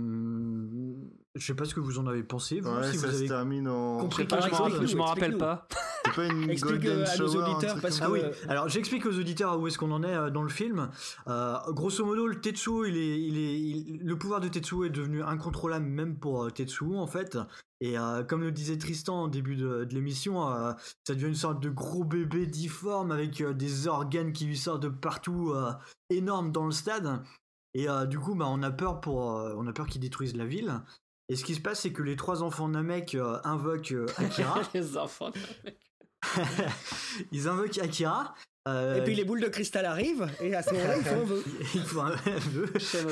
je sais pas ce que vous en avez pensé. Vous, ouais, si ça vous se avez termine en. compris pas, quelque je chose. je m'en rappelle pas. C'est pas une Explique golden à nos shower, auditeurs parce que. Ah oui. Alors j'explique aux auditeurs où est-ce qu'on en est euh, dans le film. Euh, grosso modo, le Tetsuo, il est, il est, il, le pouvoir de Tetsuo est devenu incontrôlable même pour euh, Tetsuo en fait. Et euh, comme le disait Tristan au début de, de l'émission, euh, ça devient une sorte de gros bébé difforme avec euh, des organes qui lui sortent de partout, euh, énormes dans le stade. Et euh, du coup, bah, on a peur pour, euh, on a peur qu'ils détruisent la ville. Et ce qui se passe, c'est que les trois enfants Namek euh, invoquent euh, Akira. Les enfants Namek. Ils invoquent Akira. Euh, et puis les boules de cristal arrivent, et à ce moment-là, il faut un vœu. Il faut un vœu.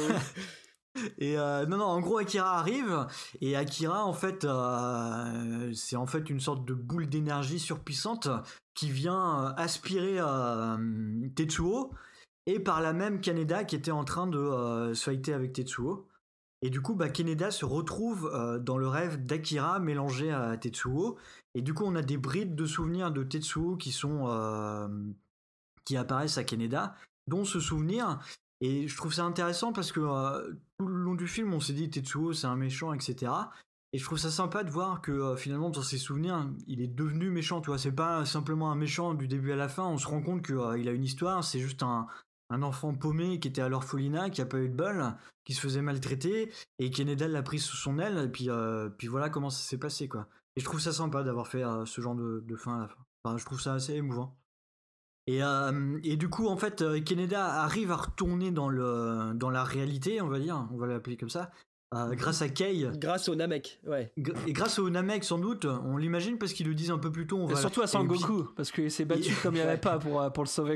Et euh, non non en gros Akira arrive et Akira en fait euh, c'est en fait une sorte de boule d'énergie surpuissante qui vient euh, aspirer euh, Tetsuo et par là même Kaneda qui était en train de euh, se fighter avec Tetsuo et du coup bah, Kaneda se retrouve euh, dans le rêve d'Akira mélangé à Tetsuo et du coup on a des brides de souvenirs de Tetsuo qui sont euh, qui apparaissent à Kaneda dont ce souvenir. Et je trouve ça intéressant parce que euh, tout le long du film, on s'est dit Tetsuo c'est un méchant, et cetera. Et je trouve ça sympa de voir que euh, finalement dans ses souvenirs, il est devenu méchant. Tu vois, c'est pas simplement un méchant du début à la fin. On se rend compte qu'il euh, a une histoire. C'est juste un, un enfant paumé qui était à l'orphelinat, qui a pas eu de bol, qui se faisait maltraiter, et Kaneda l'a pris sous son aile. Et puis, euh, puis voilà comment ça s'est passé, quoi. Et je trouve ça sympa d'avoir fait euh, ce genre de, de fin à la fin. Enfin, je trouve ça assez émouvant. Et, euh, et du coup, en fait, Kaneda arrive à retourner dans, le, dans la réalité, on va dire, on va l'appeler comme ça, euh, grâce à Kei. Grâce au Namek, ouais. Et grâce au Namek, sans doute, on l'imagine parce qu'ils le disent un peu plus tôt. On et va surtout à Sangoku, parce qu'il s'est battu comme il n'y avait pas pour, pour le sauver.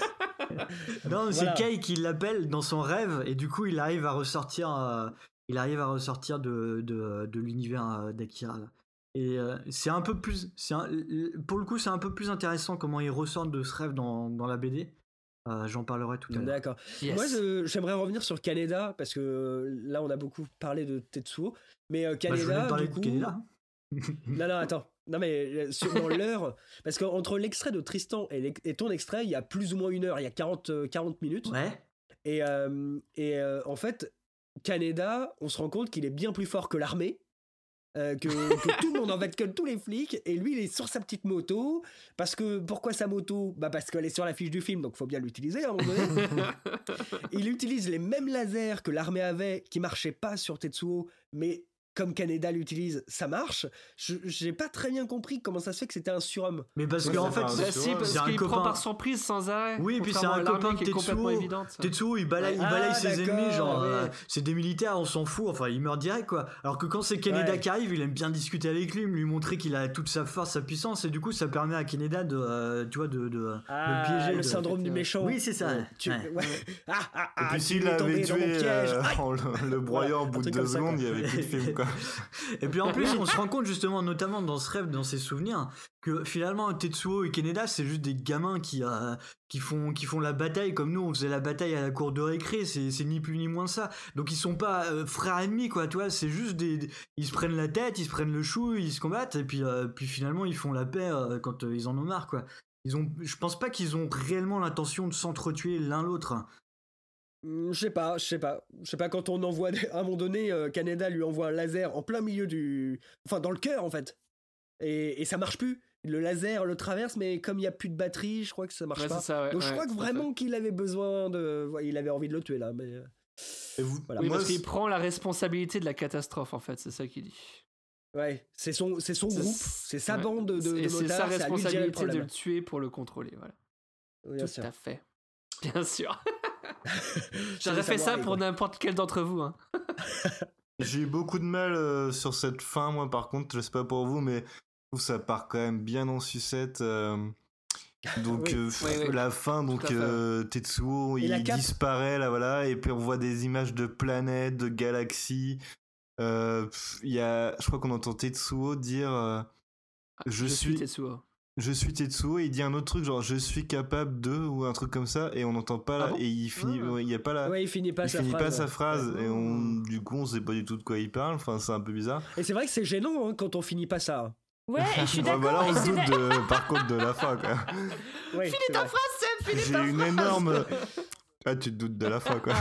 Non, c'est voilà. Kei qui l'appelle dans son rêve, et du coup, il arrive à ressortir, euh, il arrive à ressortir de, de, de l'univers d'Akira. Et euh, c'est un peu plus, c'est un, pour le coup, c'est un peu plus intéressant comment ils ressortent de ce rêve dans, dans la B D. Euh, j'en parlerai tout à l'heure. D'accord. Yes. Moi, je, j'aimerais revenir sur Kaneda parce que euh, là, on a beaucoup parlé de Tetsuo, mais euh, Kaneda, bah, je voulais parler du coup. de Kaneda. non, non, attends. Non, mais sur, dans l'heure, parce qu'entre l'extrait de Tristan et, et ton extrait, il y a plus ou moins une heure, il y a quarante, quarante minutes. Ouais. Et, euh, et euh, en fait, Kaneda, on se rend compte qu'il est bien plus fort que l'armée. Euh, que, que tout le monde en fait, que tous les flics, et lui il est sur sa petite moto parce que pourquoi sa moto? Bah parce qu'elle est sur la fiche du film, donc faut bien l'utiliser à un moment donné. Il utilise les mêmes lasers que l'armée avait qui marchaient pas sur Tetsuo, mais comme Kaneda l'utilise, ça marche. Je, j'ai pas très bien compris comment ça se fait que c'était un surhomme. Mais parce qu'en fait, c'est, si, parce c'est un qu'il copain prend par surprise sans arrêt. Oui, puis c'est un copain de Tetsuo. Tetsuo, il balaye, il balaye ah, ses ennemis, genre, ouais. euh, c'est des militaires, on s'en fout. Enfin, il meurt direct, quoi. Alors que quand c'est Kaneda ouais. qui arrive, il aime bien discuter avec lui, lui montrer qu'il a toute sa force, sa puissance, et du coup, ça permet à Kaneda de, euh, tu vois, de, de, ah, de piéger. Le de, syndrome de, du méchant. Oui, c'est ça. Ouais. Tu... Ouais. Ouais. Ah, ah, ah, et puis tu s'il m'es l'avait tombé dans mon tué piège. euh, en le, le broyant Voilà, au bout de un truc deux comme ça, secondes, quoi. il n'y avait plus de film, quoi. Et puis en plus, on se rend compte justement, notamment dans ce rêve, dans ses souvenirs, que finalement Tetsuo et Kaneda, c'est juste des gamins qui, euh, qui, font, qui font la bataille comme nous, on faisait la bataille à la cour de récré, c'est, c'est ni plus ni moins ça. Donc ils sont pas euh, frères ennemis, quoi, tu vois, c'est juste des, des. Ils se prennent la tête, ils se prennent le chou, ils se combattent, et puis, euh, puis finalement ils font la paix euh, quand euh, ils en ont marre, quoi. Ils ont, je pense pas qu'ils ont réellement l'intention de s'entretuer l'un l'autre. Je sais pas, je sais pas. Je sais pas, quand on envoie. À un moment donné, euh, Kaneda lui envoie un laser en plein milieu du. Enfin, dans le cœur, en fait. Et, et ça marche plus. Le laser le traverse, mais comme il y a plus de batterie, je crois que ça marche Ouais, pas. c'est ça, ouais, Donc je ouais, crois que tout à vraiment qu'il avait besoin de. Ouais, il avait envie de le tuer là, mais. Et vous, voilà. Oui, moi, parce c'est- qu'il prend la responsabilité de la catastrophe, en fait, c'est ça qu'il dit. Ouais, c'est son, c'est son C'est- groupe, c'est sa ouais. bande de, de, Et de c'est motards, sa c'est à lui de gérer le responsabilité de problème. le tuer pour le contrôler, voilà. Bien Tout sûr. à fait. Bien sûr. C'est J'aurais le fait ça samouraï, pour quoi. n'importe quel d'entre vous. Hein. J'ai eu beaucoup de mal euh, sur cette fin, moi, par contre, je sais pas pour vous, mais je trouve que ça part quand même bien en sucette. euh, Donc, Oui. euh, Oui, oui. la fin, donc Tout à fait. euh, Tetsuo, Et il la cape. disparaît, là, voilà, et puis on voit des images de planètes, de galaxies. Euh, pff, Il y a, je crois qu'on entend Tetsuo dire euh, je, suis, Tetsuo. je suis Tetsuo, et il dit un autre truc, genre je suis capable de, ou un truc comme ça, et on n'entend pas Ah là, bon et il finit, Ah. ouais, il y a pas la. Ouais, il finit pas il sa finit phrase. pas sa ouais. phrase, Ouais. et on, du coup, on sait pas du tout de quoi il parle, enfin, c'est un peu bizarre. Et c'est vrai que c'est gênant hein, quand on finit pas ça. Ouais, et je suis Ouais, d'accord. bah là, on et se c'est doute, d'a- de, par contre, de la fin, quoi. Ouais, Finis c'est ta vrai. phrase, Seb, finis J'ai ta une phrase. énorme. Ah, tu te doutes de la fin, quoi.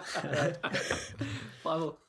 Bravo.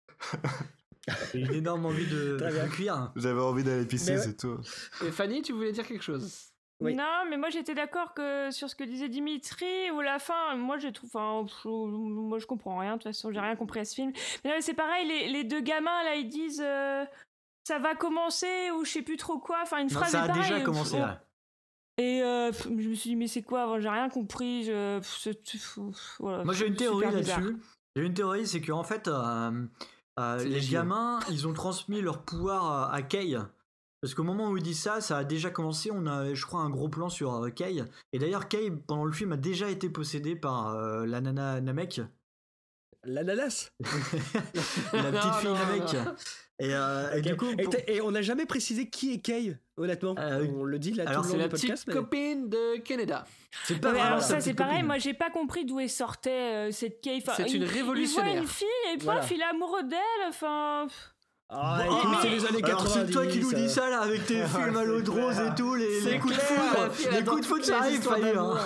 J'ai une énorme envie de, Très bien. de cuire. J'avais envie d'aller pisser, Mais ouais. c'est tout. Et Fanny, tu voulais dire quelque chose? Oui. Non, mais moi j'étais d'accord que sur ce que disait Dimitri ou la fin, moi je trouve, enfin, pff, moi je comprends rien. De toute façon, j'ai rien compris à ce film. Mais là, c'est pareil, les, les deux gamins là, ils disent euh, ça va commencer ou je sais plus trop quoi. Enfin, une Non, phrase ça est a déjà pareille. commencé Bon. là. Et euh, pff, je me suis dit mais c'est quoi avant, j'ai rien compris. Je, pff, c'est- pff, voilà, Moi j'ai une super théorie bizarre. là-dessus. J'ai une théorie, c'est qu'en fait, euh, euh, C'est les les J O. gamins, ils ont transmis leur pouvoir à, à Kei. Parce qu'au moment où il dit ça, ça a déjà commencé. On a, je crois, un gros plan sur euh, Kei. Et d'ailleurs, Kei, pendant le film, a déjà été possédé par euh, la nana Namek, L'ananas. la Non, petite fille non, Namek. non. Et, euh, et Ok. du coup, Et, pour- t'as- et on n'a jamais précisé qui est Kay, honnêtement. Euh, on le dit là alors, tout le C'est long la du podcast. petite mais- copine de Canada. c'est pas Ouais, vraiment alors sa ça petite c'est pareil, copine. moi j'ai pas compris d'où elle sortait euh, cette Kay. Enfin, C'est il- une Il voit révolutionnaire. une fille et pof, Voilà. il est amoureux d'elle. Enfin, Ah, Oh, écoute, c'est les années alors, quatre-vingt-dix. c'est toi qui nous dis euh. ça là avec tes films à l'eau de rose et tout, les, C'est les coups de clair, la foudre, fille, elle les adore coups de foudre toutes ça les arrive, histoires Fanny, d'amour.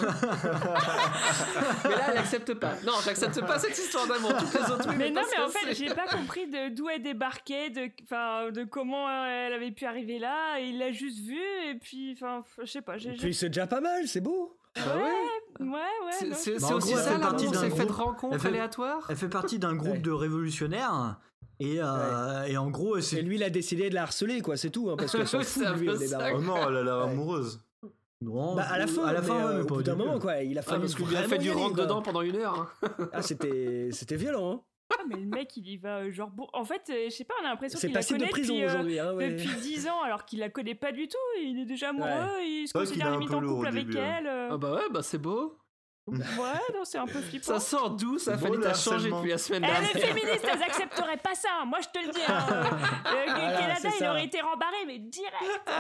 hein. Mais là, elle accepte pas. Non, j'accepte pas cette histoire d'amour. Toutes les autres, oui, mais non, pas mais en ça, fait, c'est- j'ai pas compris de- d'où elle débarquait, de, enfin, de comment elle avait pu arriver là. Il l'a juste vue et puis, enfin, je sais pas. J'ai, Puis c'est déjà pas mal, c'est beau. ouais, ouais, ouais. C'est non, c'est- Bah, c'est en aussi gros, elle ça fait partie l'amour, d'un c'est fait de groupe. rencontres Elle fait- aléatoires. Elle fait partie d'un groupe Ouais. de révolutionnaires et, euh, et en gros Et c'est lui, il a décidé de la harceler, quoi, c'est tout. Hein, parce qu'elle s'en Oui, fout c'est de lui un au peu départ. ça. Oh non, elle a l'air Ouais. amoureuse. non, Bah, à la fin, à la mais, fin euh, ouais, mais au pas bout au d'un début. moment, quoi. Il a Ah, fallu parce que lui a vraiment fait y du aller, rentre quoi. dedans pendant une heure. hein. Ah, c'était, c'était violent, hein. Ah, mais le mec, il y va euh, genre. Bon, en fait, euh, je sais pas, on a l'impression C'est qu'il la passé de connaît prison depuis, euh, aujourd'hui, hein, ouais. depuis dix ans, alors qu'il la connaît pas du tout. Il est déjà amoureux, il se C'est vrai considère qu'il est un limite peu en lourd couple au avec début, hein. elle. euh. Ah bah ouais, bah c'est beau. Ouais, non, c'est un peu flippant. Ça sort d'où ça, C'est Fanny? beau, T'as le changé harcèlement. depuis la semaine Eh, dernière. les féministes, elles accepteraient pas ça. Moi, je te le dis. Hein. Euh, euh, Voilà, Canada, c'est il ça. aurait été rembarré, mais direct.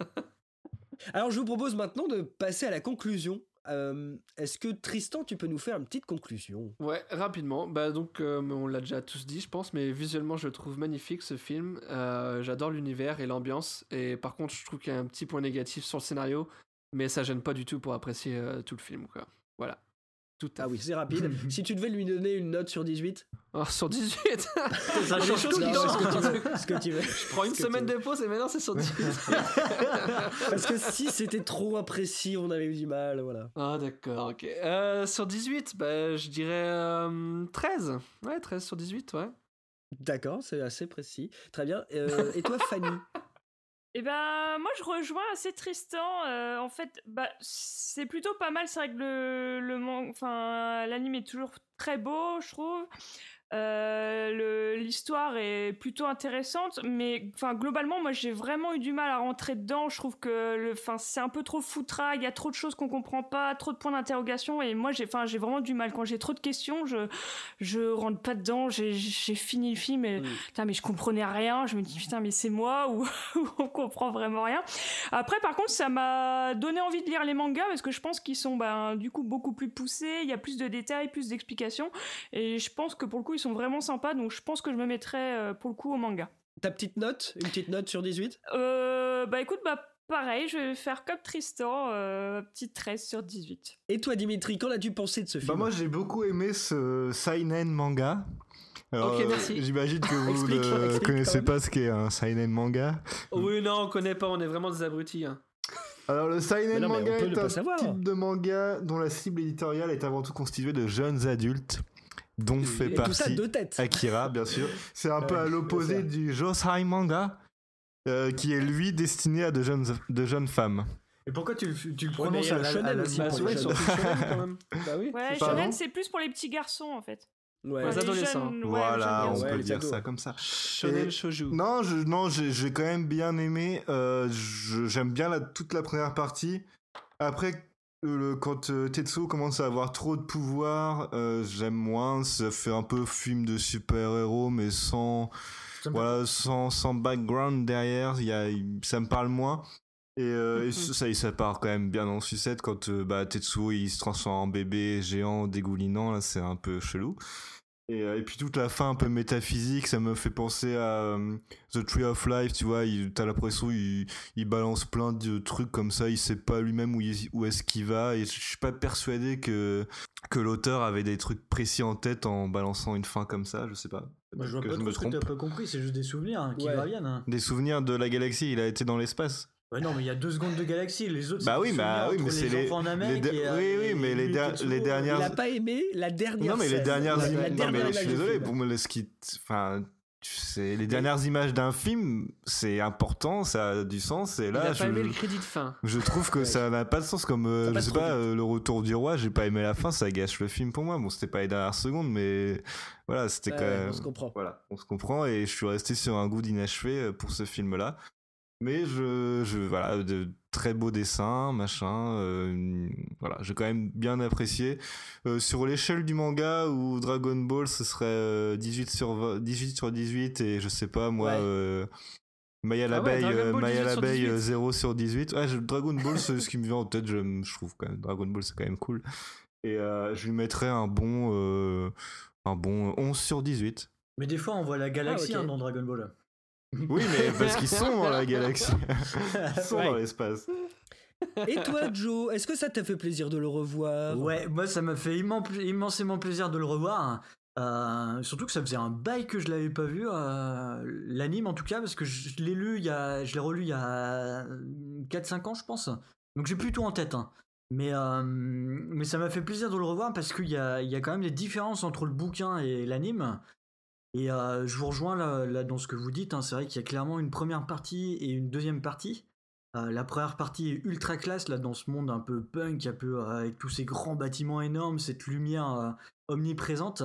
Alors, je vous propose maintenant de passer à la conclusion. Euh, est-ce que Tristan, tu peux nous faire une petite conclusion? Ouais, rapidement. Bah donc, euh, on l'a déjà tous dit, je pense, mais visuellement, je le trouve magnifique ce film. Euh, j'adore l'univers et l'ambiance. Et par contre, je trouve qu'il y a un petit point négatif sur le scénario, mais ça gêne pas du tout pour apprécier euh, tout le film, quoi. Voilà. Tout à Ah oui, c'est rapide. Si tu devais lui donner une note sur dix-huit, Oh, sur dix-huit. Ça Des change choses tout qui le non, temps. ce que tu veux. Ce que tu veux. Je prends une Ce que semaine tu de pause et maintenant c'est sur dix-huit. Parce que si c'était trop imprécis, on avait eu du mal, voilà. Ah d'accord, ok. Euh, sur dix-huit, bah, je dirais euh, treize. Ouais, treize sur dix-huit, ouais. D'accord, c'est assez précis. Très bien. Euh, et toi, Fanny? Eh ben, moi, je rejoins assez Tristan. Euh, en fait, bah, c'est plutôt pas mal. C'est vrai que le, le man- enfin, l'anime est toujours très beau, je trouve. Euh, le, l'histoire est plutôt intéressante, mais enfin globalement, moi j'ai vraiment eu du mal à rentrer dedans. Je trouve que le, enfin c'est un peu trop foutraque, il y a trop de choses qu'on comprend pas, trop de points d'interrogation, et moi j'ai, enfin j'ai vraiment du mal quand j'ai trop de questions, je je rentre pas dedans. J'ai, j'ai fini le film et oui. putain mais je comprenais rien. Je me dis putain mais c'est moi ou, ou on comprend vraiment rien. Après par contre ça m'a donné envie de lire les mangas parce que je pense qu'ils sont ben du coup beaucoup plus poussés, il y a plus de détails, plus d'explications, et je pense que pour le coup ils sont vraiment sympas, donc je pense que je me mettrais euh, pour le coup au manga. Ta petite note, une petite note sur dix-huit? Euh, bah écoute, bah pareil, je vais faire comme Tristan, euh, petite treize sur dix-huit. Et toi Dimitri, qu'en as-tu pensé de ce film? Bah moi j'ai beaucoup aimé ce seinen manga. Alors, ok, merci. Euh, j'imagine que vous explique, ne explique connaissez pas ce qu'est un seinen manga. Oui, non, on connaît pas, on est vraiment des abrutis. Hein. Alors le seinen non, manga est un savoir. type de manga dont la cible éditoriale est avant tout constituée de jeunes adultes, dont fait et partie tout ça, deux têtes. Akira, bien sûr. C'est un peu à l'opposé du Josei manga, euh, qui est lui destiné à de jeunes, de jeunes femmes. Et pourquoi tu, tu le Ouais, prononces à le la shonen à aussi, la- pour bah, les ouais, jeunes. surtout Shonen, quand même. Bah oui. Ouais, Pardon shonen c'est plus pour les petits garçons en fait. Ouais. Pour Les adolescents. jeunes, ouais, Voilà, jeunes on garçons. ouais, peut les dire ados. ça comme ça. Shonen Et- shouju. Non, je, non, j'ai, j'ai quand même bien aimé. Euh, je- j'aime bien la, toute la première partie. Après, euh, le, quand euh, Tetsuo commence à avoir trop de pouvoir, euh, j'aime moins. Ça fait un peu film de super-héros, mais sans, Ça me- voilà, sans, sans background derrière. Il y a, il- ça me parle moins. Et, euh, et ça, ça, ça part quand même bien en sucette quand euh, bah, Tetsuo il se transforme en bébé géant dégoulinant. Là, c'est un peu chelou. Et, euh, et puis toute la fin un peu métaphysique, ça me fait penser à euh, The Tree of Life, tu vois, il, t'as l'impression il, il balance plein de trucs comme ça, il sait pas lui-même où, il- où est-ce qu'il va, et je suis pas persuadé que, que l'auteur avait des trucs précis en tête en balançant une fin comme ça, je sais pas. Moi, je vois que pas je trop me ce que trompe. t'as pas compris, c'est juste des souvenirs hein, qui Ouais. reviennent. Hein. Des souvenirs de la galaxie, il a été dans l'espace. Ouais, non, mais il y a deux secondes de galaxie, les autres. Bah c'est oui, des bah souvenirs oui, mais entre c'est les, enfants les d'Amérique der- et, euh, oui, oui, et mais les, lui, der- Tetsuo, les euh, Il dernières, a pas aimé la dernière non mais les scène. dernières, La- la non, mais dernière je suis image du désolé, film. pour moi le ski, enfin, tu sais, les dernières images d'un film, c'est important, ça a du sens, et Il là, a je, pas aimé le crédit de fin. je trouve que Ouais. ça n'a pas de sens, comme, euh, Ça je passe sais trop pas, vite. euh, le retour du roi, j'ai pas aimé la fin, ça gâche le film pour moi, bon, c'était pas les dernières secondes, mais voilà, c'était Ouais, quand ouais, même, on se comprend. voilà, on se comprend, et je suis resté sur un goût d'inachevé euh, pour ce film-là. Mais je, je voilà, de très beaux dessins, machin. Euh, voilà, j'ai quand même bien apprécié. Euh, sur l'échelle du manga ou Dragon Ball, ce serait euh, dix-huit sur vingt, dix-huit sur dix-huit et je sais pas moi. Ouais. Euh, Maya Ah ouais, l'abeille, Dragon euh, Ball Maya dix-huit sur l'abeille dix-huit. euh, zéro sur dix-huit. Ouais, je- Dragon Ball, c'est ce qui me vient en tête. Je, je trouve quand même Dragon Ball, c'est quand même cool. Et euh, je lui mettrais un bon, euh, un bon onze sur dix-huit. Mais des fois, on voit la galaxie Ah, ok. hein, dans Dragon Ball. Oui, mais parce qu'ils sont dans la galaxie. Ils sont Ouais. dans l'espace. Et toi, Joe, est-ce que ça t'a fait plaisir de le revoir? Ouais, moi, ça m'a fait immen- immensément plaisir de le revoir. Euh, surtout que ça faisait un bail que je l'avais pas vu, euh, l'anime en tout cas, parce que je, je l'ai lu, il y a, je l'ai relu il y a quatre cinq ans, je pense. Donc j'ai plus tout en tête. Hein. Mais, euh, mais ça m'a fait plaisir de le revoir parce qu'il y a, il y a quand même des différences entre le bouquin et l'anime. Et euh, je vous rejoins là, là dans ce que vous dites. Hein. C'est vrai qu'il y a clairement une première partie et une deuxième partie. Euh, la première partie est ultra classe là dans ce monde un peu punk, un peu euh, avec tous ces grands bâtiments énormes, cette lumière euh, omniprésente.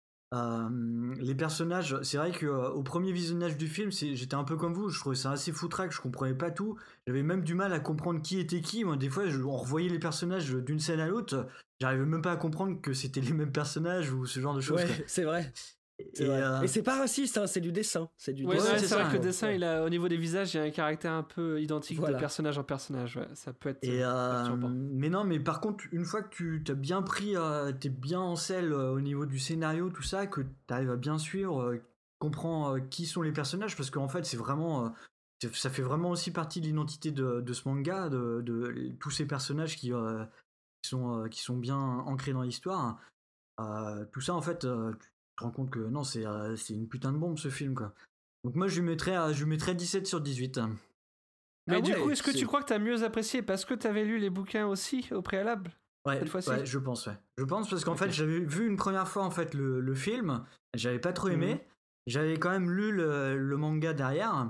Euh, les personnages, c'est vrai que euh, au premier visionnage du film, c'est, j'étais un peu comme vous, je trouvais ça assez foutraque, je comprenais pas tout, j'avais même du mal à comprendre qui était qui. Moi, des fois, je, on revoyait les personnages d'une scène à l'autre, j'arrivais même pas à comprendre que c'était les mêmes personnages ou ce genre de choses. Ouais, quoi. c'est vrai. C'est Et, vrai. euh, Et c'est pas raciste, hein, c'est du dessin. C'est du Ouais, dessin. ouais, c'est c'est ça, vrai que le ouais. dessin, il a, au niveau des visages, il y a un caractère un peu identique Voilà. de personnage en personnage. Ouais. Ça peut être Et euh, euh, perturbant. mais non, mais par contre, une fois que tu t'as bien pris, euh, t'es bien en selle euh, au niveau du scénario, tout ça, que t'arrives à bien suivre, euh, comprends euh, qui sont les personnages, parce qu'en fait, c'est vraiment, euh, c'est- ça fait vraiment aussi partie de l'identité de, de ce manga, de, de tous ces personnages qui, euh, qui sont, euh, qui sont bien ancrés dans l'histoire. Euh, tout ça, en fait, euh, tu te rends compte que non, c'est euh, c'est une putain de bombe ce film, quoi. Donc moi, je lui mettrais, euh, je lui mettrais dix-sept sur dix-huit. Mais Ah du ouais, coup, est-ce que c'est- tu crois que t'as mieux apprécié parce que t'avais lu les bouquins aussi au préalable? Ouais, Cette fois-ci ouais, je pense, ouais. Je pense parce qu'en Ok. fait, j'avais vu une première fois en fait le, le film, j'avais pas trop aimé. J'avais quand même lu le, le manga derrière.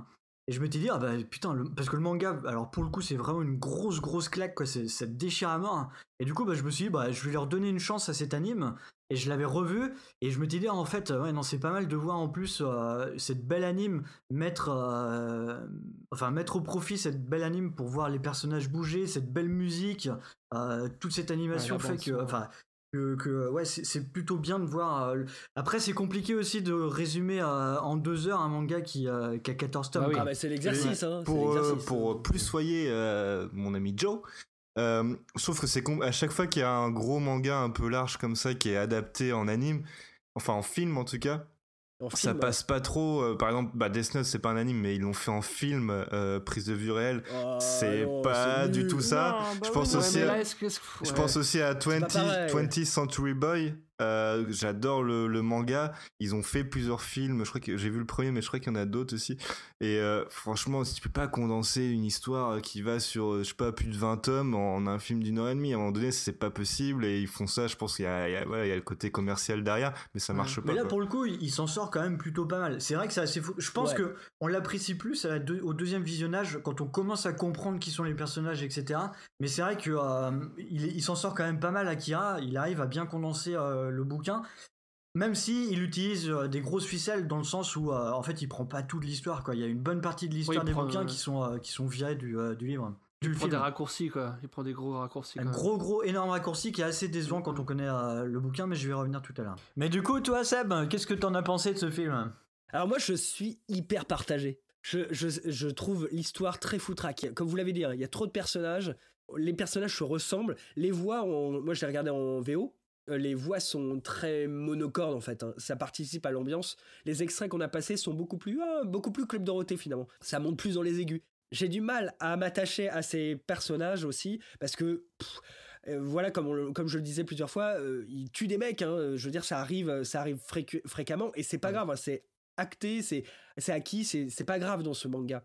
Et je m'étais dit, ah bah putain, le... parce que le manga, alors pour le coup, c'est vraiment une grosse, grosse claque, quoi, c'est, ça te déchire à mort. Et du coup, bah, je me suis dit, bah, je vais leur donner une chance à cet anime. Et je l'avais revu, et je m'étais dit, en fait, ouais, non, c'est pas mal de voir en plus euh, cette belle anime mettre, euh, enfin, mettre au profit cette belle anime pour voir les personnages bouger, cette belle musique, euh, toute cette animation ouais, fait que, enfin. Que, que ouais c'est, c'est plutôt bien de voir euh, après c'est compliqué aussi de résumer euh, en deux heures un manga qui, euh, qui a quatorze tomes. Ah, oui. ah bah c'est l'exercice, hein, pour, c'est l'exercice. Euh, pour plus soyer euh, mon ami Joe, euh, je trouve que c'est com- à chaque fois qu'il y a un gros manga un peu large comme ça qui est adapté en anime, enfin en film en tout cas, en ça film, passe pas trop. Euh, par exemple, bah, Death Note c'est pas un anime, mais ils l'ont fait en film, euh, prise de vue réelle. Oh, c'est non, pas c'est du tout ça. Non, bah je, pense oui, aussi à, là, que... ouais. je pense aussi à twentieth Century Boy. Euh, j'adore le, le manga. Ils ont fait plusieurs films. Je crois que j'ai vu le premier, mais je crois qu'il y en a d'autres aussi. Et euh, franchement, si tu peux pas condenser une histoire qui va sur, je sais pas, plus de vingt tomes en, en un film d'une heure et demie, à un moment donné, c'est pas possible. Et ils font ça. Je pense qu'il y a, il y a, voilà, il y a le côté commercial derrière, mais ça marche ouais. pas. Mais là, quoi. pour le coup, il, il s'en sort quand même plutôt pas mal. C'est vrai que c'est assez fou. Je pense ouais. que on l'apprécie plus à la deux, au deuxième visionnage quand on commence à comprendre qui sont les personnages, et cetera. Mais c'est vrai que euh, il, il s'en sort quand même pas mal. Akira, il arrive à bien condenser euh, le bouquin. Même si il utilise euh, des grosses ficelles dans le sens où euh, en fait il prend pas toute l'histoire quoi. Il y a une bonne partie de l'histoire oui, des prend, bouquins euh... qui sont euh, qui sont virés du, euh, du livre. Il prend film. des raccourcis quoi. Il prend des gros raccourcis. Un quand gros même. gros énorme raccourci qui est assez décevant quand on connaît euh, le bouquin, mais je vais y revenir tout à l'heure. Mais du coup toi Seb, qu'est-ce que t'en as pensé de ce film ? Alors moi je suis hyper partagé. Je je je trouve l'histoire très foutraque. Comme vous l'avez dit, hein, il y a trop de personnages. Les personnages se ressemblent. Les voix, on... moi je l'ai regardé en V O. Les voix sont très monocordes en fait, hein. Ça participe à l'ambiance. Les extraits qu'on a passés sont beaucoup plus, euh, beaucoup plus Club Dorothée finalement. Ça monte plus dans les aigus. J'ai du mal à m'attacher à ces personnages aussi parce que pff, euh, voilà comme, on, comme je le disais plusieurs fois, euh, ils tuent des mecs. Hein. Je veux dire, ça arrive, ça arrive fréqu- fréquemment et c'est pas grave. Hein. C'est acté, c'est, c'est acquis, c'est, c'est pas grave dans ce manga.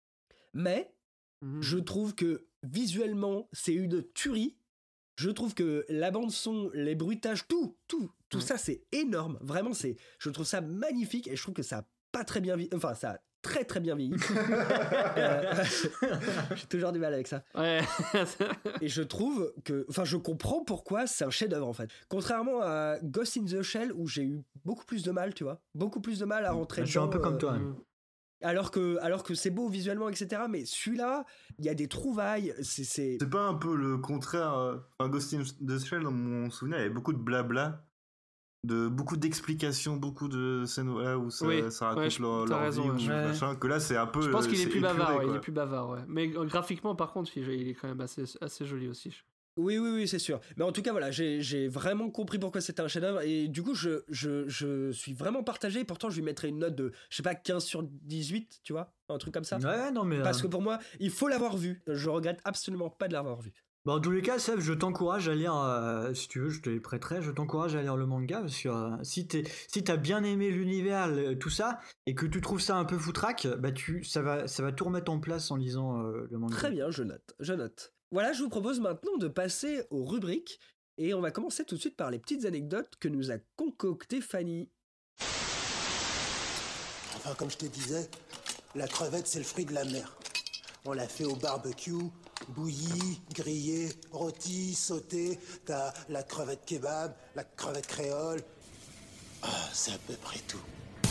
Mais mmh. je trouve que visuellement, c'est une tuerie. Je trouve que la bande son, les bruitages, tout, tout, tout mmh. ça, c'est énorme. Vraiment, c'est, je trouve ça magnifique et je trouve que ça a pas très bien vieilli. Enfin, ça a très très bien vieilli. euh, j'ai toujours du mal avec ça. Ouais. Et je trouve que, enfin, je comprends pourquoi c'est un chef-d'œuvre en fait. Contrairement à Ghost in the Shell où j'ai eu beaucoup plus de mal, tu vois, beaucoup plus de mal à rentrer. Je suis un peu euh, comme toi. Hein. Alors que, alors que c'est beau visuellement, et cetera. Mais celui-là, il y a des trouvailles. C'est, c'est... c'est pas un peu le contraire. Euh... Enfin, Ghost in the Shell, dans mon souvenir, il y avait beaucoup de blabla, de beaucoup d'explications, beaucoup de scènes voilà, où ça, oui. ça raconte ouais, leur, leur raison, vie, ouais. ou machin. Que là, c'est un peu. Je pense qu'il est plus épuré, bavard. quoi. Ouais, il est plus bavard, ouais. Mais graphiquement, par contre, il est quand même assez, assez joli aussi. Oui, oui, oui, c'est sûr. Mais en tout cas, voilà, j'ai, j'ai vraiment compris pourquoi c'était un chef-d'œuvre. Et du coup, je, je, je suis vraiment partagé. Pourtant, je lui mettrais une note de, je sais pas, quinze sur dix-huit, tu vois, un truc comme ça. Ouais, non, mais. Parce euh... que pour moi, il faut l'avoir vu. Je regrette absolument pas de l'avoir vu. Bon, en tous les cas, Seb, je t'encourage à lire, euh, si tu veux, je te les prêterai, je t'encourage à lire le manga, parce que euh, si, t'es, si t'as bien aimé l'univers, le, tout ça, et que tu trouves ça un peu foutraque, bah tu, ça, va, ça va tout remettre en place en lisant euh, le manga. Très bien, je note, je note. Voilà, je vous propose maintenant de passer aux rubriques, et on va commencer tout de suite par les petites anecdotes que nous a concoctées Fanny. Enfin, comme je te disais, la crevette, c'est le fruit de la mer. On l'a fait au barbecue, bouillie, grillée, rôtie, sautée. T'as la crevette kebab, la crevette créole. Ah, c'est à peu près tout.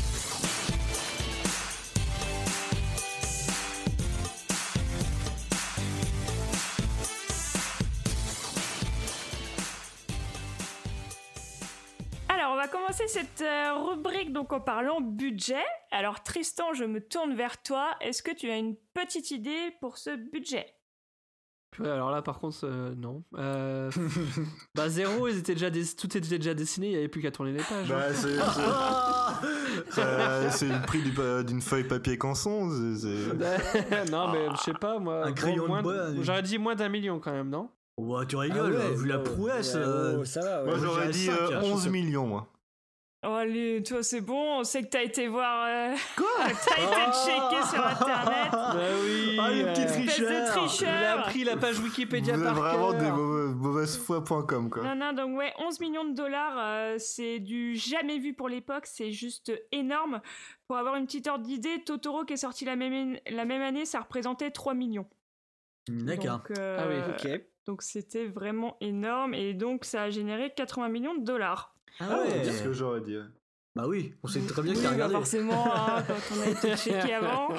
Alors, on va commencer cette euh, rubrique donc en parlant budget. Alors, Tristan, je me tourne vers toi. Est-ce que tu as une petite idée pour ce budget ? Ouais, alors là, par contre, euh, non. Euh, bah, zéro, ils étaient déjà dess... tout était déjà dessiné, il n'y avait plus qu'à tourner les pages. Bah, hein. c'est, c'est... euh, c'est le prix du, d'une feuille papier canson. C'est, c'est... non, mais je sais pas, moi. Un crayon moins de bois. De... J'aurais dit moins d'un million quand même, non ? Ouais, tu rigoles, ah ouais, vu la prouesse. Ouais, euh... oh, ça va, ouais. Moi, j'aurais dit euh, onze millions, moi. Oh, allez, toi, c'est bon, on sait que t'as été voir. Euh... Quoi T'as été oh checker sur internet. Bah oui. Ah, le petit Espèce de tricheur. tricheur. Il a pris la page Wikipédia Vous êtes par vraiment cœur. des mauvais, mauvaise foi point com quoi. Non, non, donc ouais, onze millions de dollars, euh, c'est du jamais vu pour l'époque, c'est juste énorme. Pour avoir une petite ordre d'idée, Totoro qui est sorti la même, la même année, ça représentait trois millions. D'accord. Donc, euh, Ah oui, ok. Donc c'était vraiment énorme et donc ça a généré quatre-vingts millions de dollars. Ah ouais. C'est ce que j'aurais dit. ouais. Bah oui, on sait très bien que Oui, t'as bah regardé. forcément, hein, quand on a été checké avant.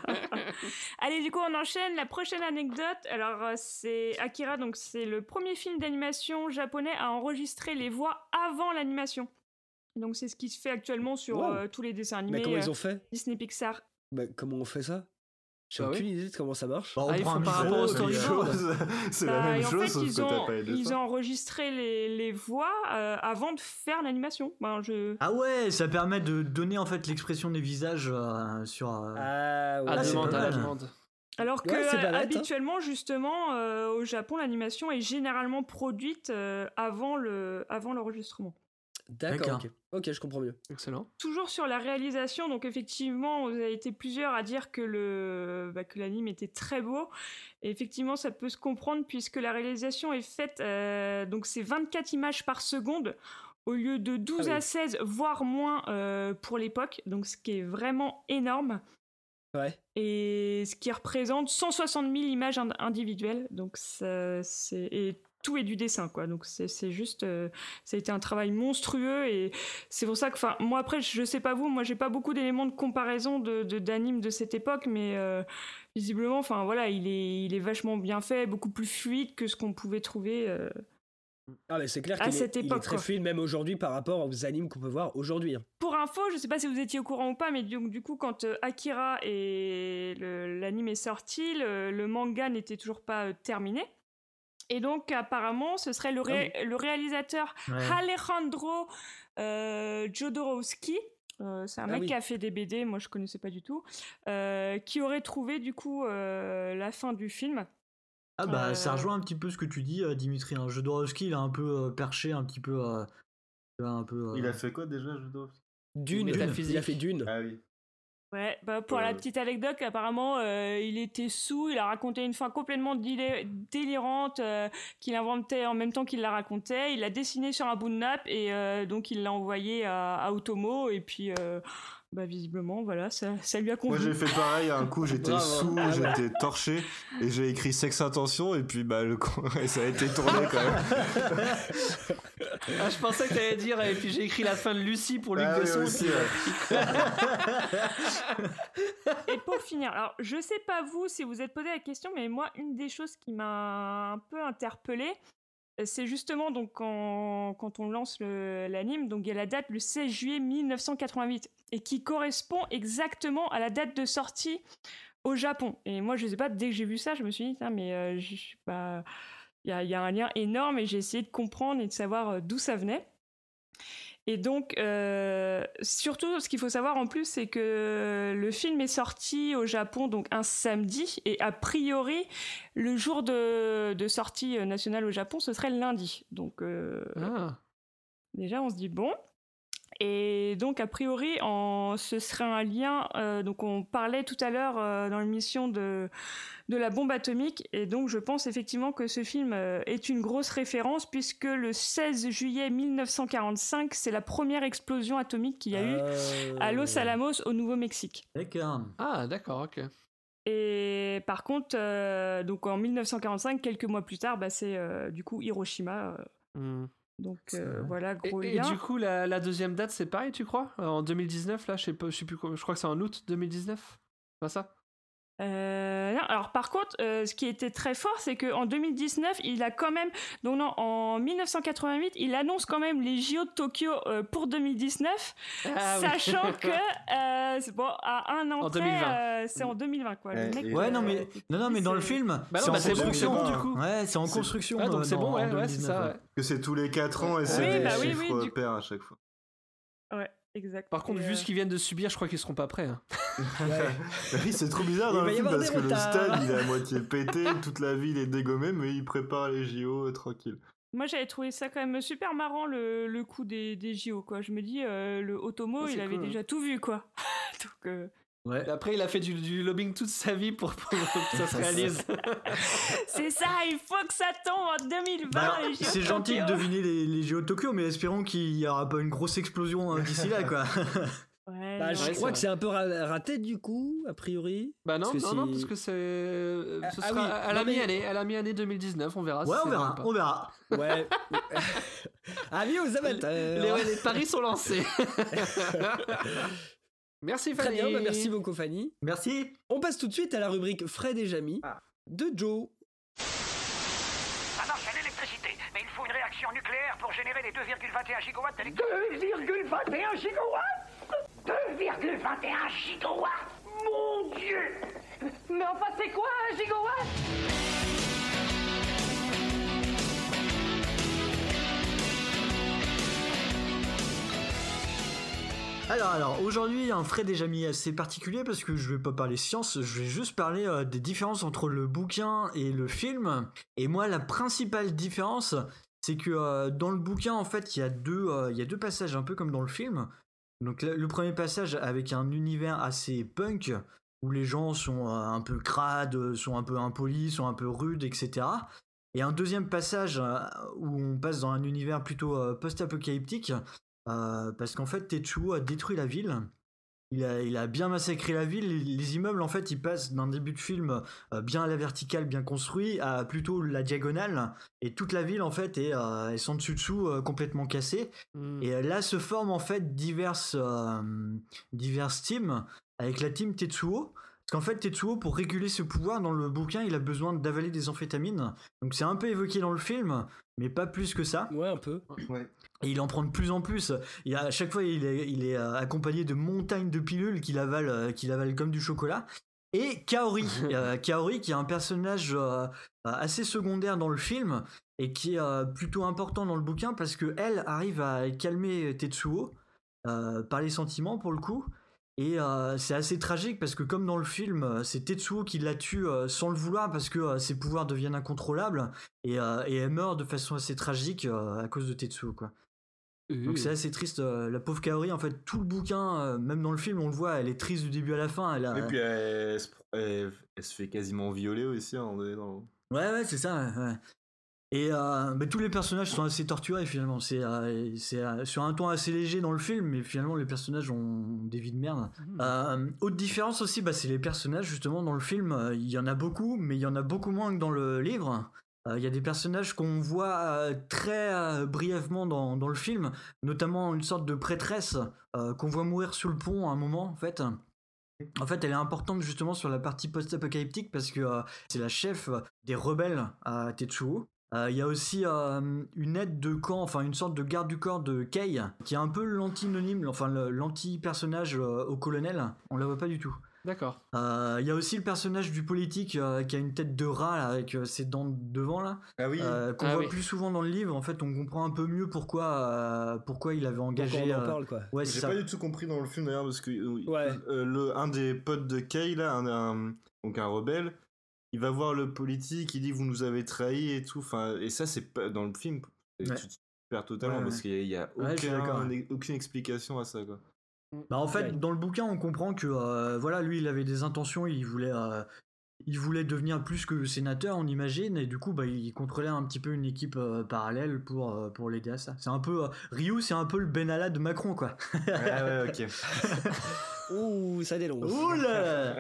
Allez, du coup, on enchaîne. La prochaine anecdote, alors euh, c'est Akira, donc c'est le premier film d'animation japonais à enregistrer les voix avant l'animation. Donc c'est ce qui se fait actuellement sur Wow. euh, tous les dessins animés. Mais comment ils euh, ont fait Disney Pixar. Bah, comment on fait ça? J'ai Bah aucune oui. idée de comment ça marche. Bah, on Ah, ils prend font un par micro, rapport au et puis, storyboard. euh, C'est Bah, la même et en chose, fait, sauf ils que ont, t'as pas les ils dessins. ont enregistré les, les voix euh, avant de faire l'animation. Ben, je... Ah ouais, ça permet de donner en fait l'expression des visages euh, sur. euh, Ah ouais. À Ah, c'est demande, pas à la mal. demande. Alors que Ouais, c'est pas euh, bête, hein. habituellement, justement, euh, au Japon, l'animation est généralement produite euh, avant, le, avant l'enregistrement. D'accord, D'accord. ok. Ok, je comprends mieux. Excellent. Toujours sur la réalisation, donc effectivement, vous avez été plusieurs à dire que, le, bah, que l'anime était très beau. Et effectivement, ça peut se comprendre puisque la réalisation est faite, euh, donc c'est vingt-quatre images par seconde au lieu de douze Ah oui. à seize, voire moins euh, pour l'époque, donc ce qui est vraiment énorme. Ouais. Et ce qui représente cent soixante mille images ind- individuelles, donc ça, c'est... Et tout est du dessin, quoi. Donc c'est, c'est juste, euh, ça a été un travail monstrueux et c'est pour ça que, enfin, moi après, je sais pas vous, moi j'ai pas beaucoup d'éléments de comparaison de, de d'anime de cette époque, mais euh, visiblement, enfin voilà, il est, il est vachement bien fait, beaucoup plus fluide que ce qu'on pouvait trouver. Euh... Ah mais c'est clair À qu'il cette est, il est époque, très quoi. fluide même aujourd'hui par rapport aux animes qu'on peut voir aujourd'hui. hein. Pour info, je sais pas si vous étiez au courant ou pas, mais du, du coup, quand euh, Akira et le, l'anime est sorti, le, le manga n'était toujours pas euh, terminé. Et donc, apparemment, ce serait le, ré- le réalisateur Ouais. Alejandro euh, Jodorowsky. Euh, c'est un Ah mec oui. qui a fait des B D, moi je connaissais pas du tout, euh, qui aurait trouvé du coup euh, la fin du film. Ah bah Euh, ça rejoint un petit peu ce que tu dis, euh, Dimitri. Hein. Jodorowsky, il a un peu euh, perché, un petit peu. euh, un peu euh, Il a fait quoi déjà, Jodorowsky? Dune, Métaphysique. il a fait Dune. Ah oui. Ouais, bah pour Ouais. la petite anecdote, apparemment, euh, il était sous, il a raconté une fin complètement délé- délirante euh, qu'il inventait en même temps qu'il la racontait. Il l'a dessiné sur un bout de nappe et euh, donc il l'a envoyé à, à Otomo et puis, euh, bah visiblement, voilà, ça, ça lui a Moi convenu. j'ai fait pareil, un coup j'étais Bravo. sous, Ah ouais. j'étais torché et j'ai écrit sexe intention et puis bah le con- et ça a été tourné quand même. Ah, je pensais que t'allais dire, et puis j'ai écrit la fin de Lucie pour Luc Ah oui, Besson. aussi, ouais. Et pour finir, alors je sais pas vous si vous êtes posé la question, mais moi, une des choses qui m'a un peu interpellée, euh, c'est justement donc quand, quand on lance le- l'anime, donc il y a la date le seize juillet mille neuf cent quatre-vingt-huit et qui correspond exactement à la date de sortie au Japon. Et moi, je sais pas, dès que j'ai vu ça, je me suis dit, Tain, mais euh, je suis pas. Il y a, il y a un lien énorme et j'ai essayé de comprendre et de savoir euh, d'où ça venait. Et donc, euh, surtout, ce qu'il faut savoir en plus, c'est que le film est sorti au Japon donc un samedi, et a priori, le jour de, de sortie nationale au Japon, ce serait le lundi. Donc, euh, Ah. déjà, on se dit bon. Et donc, a priori, en, ce serait un lien. Euh, donc, on parlait tout à l'heure euh, dans l'émission de, de la bombe atomique. Et donc, je pense effectivement que ce film euh, est une grosse référence, puisque le seize juillet mille neuf cent quarante-cinq, c'est la première explosion atomique qu'il y a eu Euh, à Los Alamos, au Nouveau-Mexique. D'accord. Ah, d'accord, ok. Et par contre, euh, donc en mille neuf cent quarante-cinq, quelques mois plus tard, bah, c'est euh, du coup Hiroshima. euh, Hmm. donc euh, voilà, Et, gros et lien. du coup, la, la deuxième date, c'est pareil, tu crois? Euh, En deux mille dix-neuf, là, je sais pas, je sais plus quoi, je crois que c'est en août deux mille dix-neuf. C'est pas ça? Euh, non, alors par contre, euh, ce qui était très fort, c'est qu'en deux mille dix-neuf, il a quand même, donc non, en mille neuf cent quatre-vingt-huit, il annonce quand même les J O de Tokyo euh, pour deux mille dix-neuf, Ah oui. sachant que euh, c'est bon, à un an En près, deux mille vingt. euh, c'est en deux mille vingt quoi. Le Ouais, mec, et- Ouais, euh, non, mais, non, non, mais dans le film, Bah non, c'est bah en c'est bon, c'est construction. bon, du coup. Ouais, c'est en C'est- construction. Ah, donc euh, c'est dans- bon, ouais, en ouais, c'est deux mille dix-neuf, ça, ouais. ouais. Que c'est tous les quatre ans et c'est Oui, des bah oui, chiffres oui, du- pairs à chaque fois. Ouais, exact. Par contre, Et, vu euh, ce qu'ils viennent de subir, je crois qu'ils seront pas prêts. hein. Bah oui, c'est trop bizarre Il dans va le y film avoir parce des que le retards. stade il est à moitié pété, toute la ville est dégommée, mais il prépare les J O euh, tranquille. Moi, j'avais trouvé ça quand même super marrant, le, le coup des, des J O, quoi. Je me dis, euh, le Otomo, Oh, c'est il avait cool, déjà hein. tout vu, quoi. Donc, euh, Ouais. Et après, il a fait du, du lobbying toute sa vie pour, pour que ça se réalise. c'est ça, il faut que ça tombe en deux mille vingt, Bah, les J O c'est gentil de Tokyo. deviner les, les J O de Tokyo, mais espérons qu'il y aura pas une grosse explosion hein, d'ici là, quoi. Ouais, Bah, non. je Ouais, crois c'est que c'est un peu ra- raté du coup, a priori. Bah non, Parce que non, non, si- parce que c'est. euh, Ce Ah sera oui, à la non, mais- mi-année, à la mi-année deux mille dix-neuf, on verra. si Ouais, on c'est verra, vrai ou pas. on verra. Ouais. Avis aux amateurs. Les, les paris sont lancés. Merci Très Fanny. bien, bah, merci beaucoup Fanny. Merci. On passe tout de suite à la rubrique Fred et Jamy de Joe. Ça marche à l'électricité, mais il faut une réaction nucléaire pour générer les deux virgule vingt et un gigawatts d'électricité. deux virgule vingt et un gigawatts deux virgule vingt et un gigawatts Mon Dieu. Mais enfin, c'est quoi un gigawatt? Alors, alors, aujourd'hui, un Fred et Jamy assez particulier parce que je vais pas parler science, je vais juste parler euh, des différences entre le bouquin et le film. Et moi, la principale différence, c'est que euh, dans le bouquin, en fait, il y a deux, euh, il y a deux passages un peu comme dans le film. Donc, le, le premier passage avec un univers assez punk où les gens sont euh, un peu crades, sont un peu impolis, sont un peu rudes, et cetera. Et un deuxième passage euh, où on passe dans un univers plutôt euh, post-apocalyptique. Euh, parce qu'en fait Tetsuo a détruit la ville, il a, il a bien massacré la ville, les, les immeubles en fait ils passent d'un début de film euh, bien à la verticale, bien construit, à plutôt la diagonale, et toute la ville en fait est, euh, est sans dessus dessous euh, complètement cassée, Mm. et euh, là se forment en fait diverses, euh, diverses teams, avec la team Tetsuo. Parce qu'en fait, Tetsuo, pour réguler ce pouvoir, dans le bouquin, il a besoin d'avaler des amphétamines. Donc c'est un peu évoqué dans le film, mais pas plus que ça. Ouais, un peu. Ouais. Et il en prend de plus en plus. Et à chaque fois, il est, il est euh, accompagné de montagnes de pilules qu'il avale, euh, qu'il avale comme du chocolat. Et Kaori, euh, Kaori qui est un personnage euh, assez secondaire dans le film et qui est euh, plutôt important dans le bouquin parce que elle arrive à calmer Tetsuo euh, par les sentiments pour le coup. Et euh, c'est assez tragique parce que comme dans le film, c'est Tetsuo qui la tue euh, sans le vouloir parce que euh, ses pouvoirs deviennent incontrôlables et, euh, et elle meurt de façon assez tragique euh, à cause de Tetsuo, quoi. Donc c'est assez triste, euh, la pauvre Kaori, en fait tout le bouquin, euh, même dans le film on le voit, elle est triste du début à la fin. Elle a... Et puis elle, elle se- elle- elle se fait quasiment violer aussi. Hein, on est dans... Ouais, ouais, c'est ça. Ouais, ouais. Et euh, bah, tous les personnages sont assez torturés finalement. C'est, euh, c'est euh, sur un ton assez léger dans le film, mais finalement les personnages ont des vies de merde. Mmh. Euh, autre différence aussi, bah, c'est les personnages justement dans le film. euh, Il y en a beaucoup, mais il y en a beaucoup moins que dans le livre. Euh, Il y a des personnages qu'on voit euh, très euh, brièvement dans, dans le film, notamment une sorte de prêtresse euh, qu'on voit mourir sous le pont à un moment en fait. En fait, elle est importante justement sur la partie post-apocalyptique parce que euh, c'est la chef des rebelles à Tetsuo. Euh, Il y a aussi euh, une aide de camp, enfin une sorte de garde du corps de Kei, qui est un peu l'antinonyme, enfin le- l'anti-personnage euh, au colonel. On la voit pas du tout. D'accord. Euh, Il y a aussi le personnage du politique euh, qui a une tête de rat là, avec euh, ses dents devant là, Ah oui. euh, qu'on Ah voit oui. plus souvent dans le livre. En fait, on comprend un peu mieux pourquoi, euh, pourquoi il avait engagé. Pourquoi on en euh, parle, quoi. Ouais, c'est J'ai ça. pas du tout compris dans le film d'ailleurs parce que euh, Ouais. euh, le, un des potes de Kay là, un, un- donc un rebelle, il va voir le politique, il dit vous nous avez trahis et tout. Enfin, et ça c'est pas dans le film. Et Ouais. Tu te perds totalement Ouais, parce ouais. qu'il y a, il y a Ouais, je suis d'accord, aucun- aucune explication à ça quoi. Bah en fait, Ouais. dans le bouquin, on comprend que euh, voilà, lui, il avait des intentions, il voulait, euh, il voulait devenir plus que sénateur, on imagine, et du coup, bah, il contrôlait un petit peu une équipe euh, parallèle pour euh, pour l'aider à ça. C'est un peu euh, Ryu, c'est un peu le Benalla de Macron, quoi. Ah ouais, ok. Ouh, ça dénonce. Oula.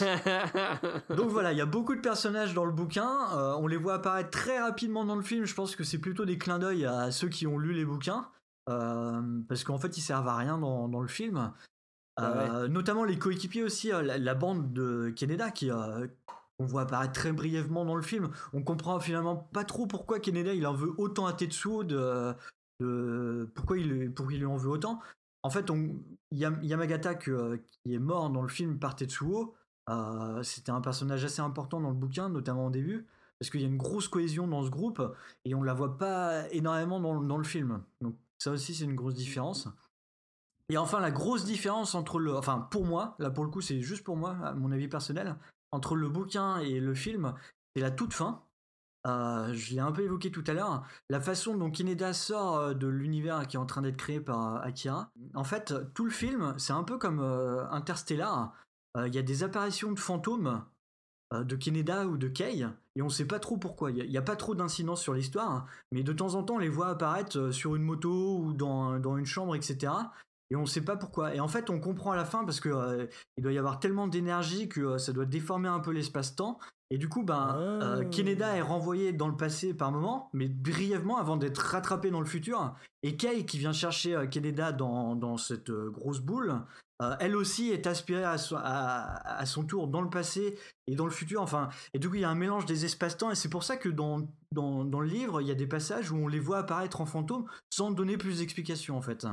Donc voilà, il y a beaucoup de personnages dans le bouquin. euh, on les voit apparaître très rapidement dans le film. Je pense que c'est plutôt des clins d'œil à ceux qui ont lu les bouquins. Euh, parce qu'en fait, ils servent à rien dans, dans le film. Euh, Notamment les coéquipiers aussi, euh, la, la bande de Kaneda qui euh, on voit apparaître très brièvement dans le film. On comprend finalement pas trop pourquoi Kaneda il en veut autant à Tetsuo, de, de pourquoi il pourquoi il lui en veut autant. En fait, on, Yam- Yamagata que- qui est mort dans le film par Tetsuo, euh, c'était un personnage assez important dans le bouquin, notamment au début, parce qu'il y a une grosse cohésion dans ce groupe et on la voit pas énormément dans, dans le film. Donc ça aussi c'est une grosse différence. Et enfin la grosse différence entre le, enfin pour moi, là pour le coup c'est juste pour moi, à mon avis personnel, entre le bouquin et le film, c'est la toute fin. Euh, je l'ai un peu évoqué tout à l'heure, la façon dont Kaneda sort euh, de l'univers qui est en train d'être créé par euh, Akira. En fait, tout le film, c'est un peu comme euh, Interstellar. Il euh, y a des apparitions de fantômes euh, de Kaneda ou de Kei, et on sait pas trop pourquoi. Il n'y a, a pas trop d'incidence sur l'histoire, mais de temps en temps, on les voit apparaître euh, sur une moto ou dans, dans une chambre, et cetera. Et on sait pas pourquoi. Et en fait, on comprend à la fin parce que euh, il doit y avoir tellement d'énergie que euh, ça doit déformer un peu l'espace-temps. Et du coup, ben, euh, Kaneda est renvoyé dans le passé par moment, mais brièvement avant d'être rattrapé dans le futur. Et Kei, qui vient chercher euh, Kaneda dans, dans cette euh, grosse boule, euh, elle aussi est aspirée à, so- à, à son tour dans le passé et dans le futur. Enfin, et du coup, il y a un mélange des espaces-temps. Et c'est pour ça que dans, dans, dans le livre, il y a des passages où on les voit apparaître en fantôme sans donner plus d'explications, en fait.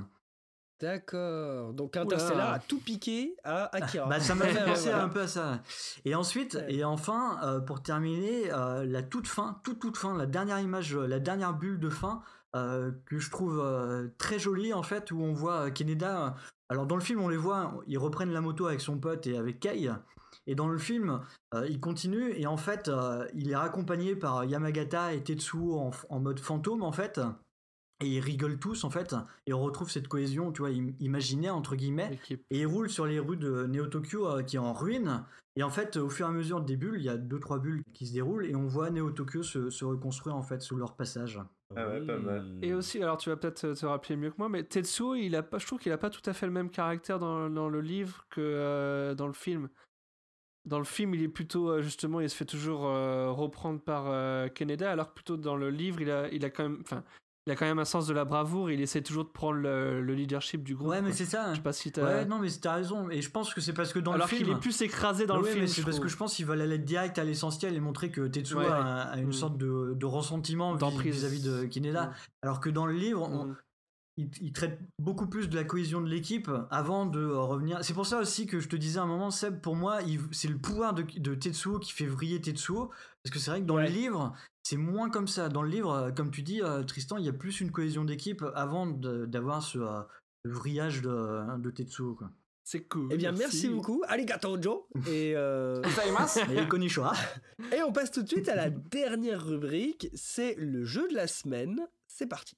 D'accord. Donc Interstellar Oula. a tout piqué à Akira. Bah, ça m'a fait penser Voilà. un peu à ça. Et ensuite, Ouais. et enfin, euh, pour terminer, euh, la toute fin, toute toute fin, la dernière image, euh, la dernière bulle de fin euh, que je trouve euh, très jolie en fait, où on voit euh, Kaneda. euh, alors dans le film, on les voit, ils reprennent la moto avec son pote et avec Kei. Et dans le film, euh, il continue et en fait, euh, il est raccompagné par Yamagata et Tetsuo en, en mode fantôme en fait. Et ils rigolent tous en fait, et on retrouve cette cohésion, tu vois, im- imaginaire entre guillemets. Et ils roulent sur les rues de Neo Tokyo euh, qui est en ruine. Et en fait, au fur et à mesure des bulles, il y a deux trois bulles qui se déroulent et on voit Neo Tokyo se, se reconstruire en fait sous leur passage. Ah ouais, pas mal. Et aussi, alors tu vas peut-être te rappeler mieux que moi, mais Tetsuo, il a pas, je trouve qu'il a pas tout à fait le même caractère dans, dans le livre que euh, dans le film. Dans le film, il est plutôt, euh, justement, il se fait toujours euh, reprendre par euh, Kaneda, alors que plutôt dans le livre, il a, il a quand même, enfin, il a quand même un sens de la bravoure, il essaie toujours de prendre le, le leadership du groupe. Ouais, mais quoi. c'est ça. Je sais pas si t'as... Ouais, non, mais t'as raison. Et je pense que c'est parce que dans Alors le film. qu'il est plus écrasé dans le Ouais, film, mais c'est je parce trouve. que je pense qu'ils veulent aller direct à l'essentiel et montrer que Tetsuo Ouais, a, ouais. a une Mm. sorte de, de ressentiment vis- D'emprise. vis-à-vis de Kaneda. Mm. Alors que dans le livre, on- Mm. il, il traite beaucoup plus de la cohésion de l'équipe avant de euh, revenir. C'est pour ça aussi que je te disais à un moment, Seb, pour moi, il- c'est le pouvoir de, de Tetsuo qui fait vriller Tetsuo. Parce que c'est vrai que dans le livre, c'est moins comme ça. Dans le livre, euh, comme tu dis, euh, Tristan, il y a plus une cohésion d'équipe avant de- d'avoir ce, euh, ce vrillage de, de Tetsuo. Quoi. C'est cool. Eh bien, merci, beaucoup. Arigato, Joe. Et, euh... Et konnichiwa. Et on passe tout de suite à la dernière rubrique. C'est le jeu de la semaine. C'est parti.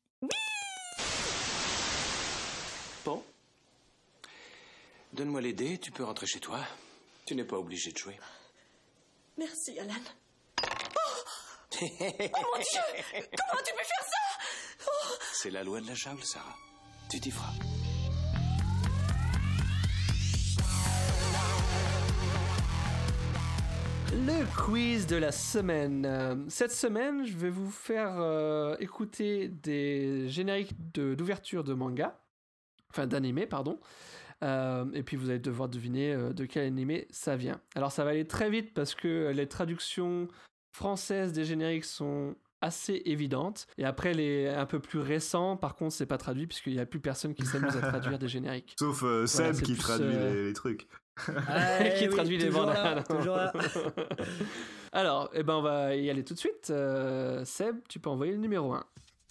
Bon. Donne-moi les dés, tu peux rentrer chez toi. Tu n'es pas obligé de jouer. Merci, Alan. Oh, oh mon Dieu! Comment tu peux faire ça? Oh. C'est la loi de la jungle, Sarah. Tu t'y feras. Le quiz de la semaine. Euh, Cette semaine, je vais vous faire euh, écouter des génériques de- d'ouverture de, manga, enfin d'animé, pardon. Euh, et puis vous allez devoir deviner euh, de quel animé ça vient. Alors ça va aller très vite parce que les traductions françaises des génériques sont assez évidentes. Et après les un peu plus récents, par contre, c'est pas traduit puisqu'il n'y a plus personne qui s'amuse à traduire des génériques. Sauf euh, Seb Voilà, c'est qui plus, traduit euh, les, les trucs. qui traduit les toujours bandes. là, toujours là. Alors, eh ben, on va y aller tout de suite. Euh, Seb, tu peux envoyer le numéro un.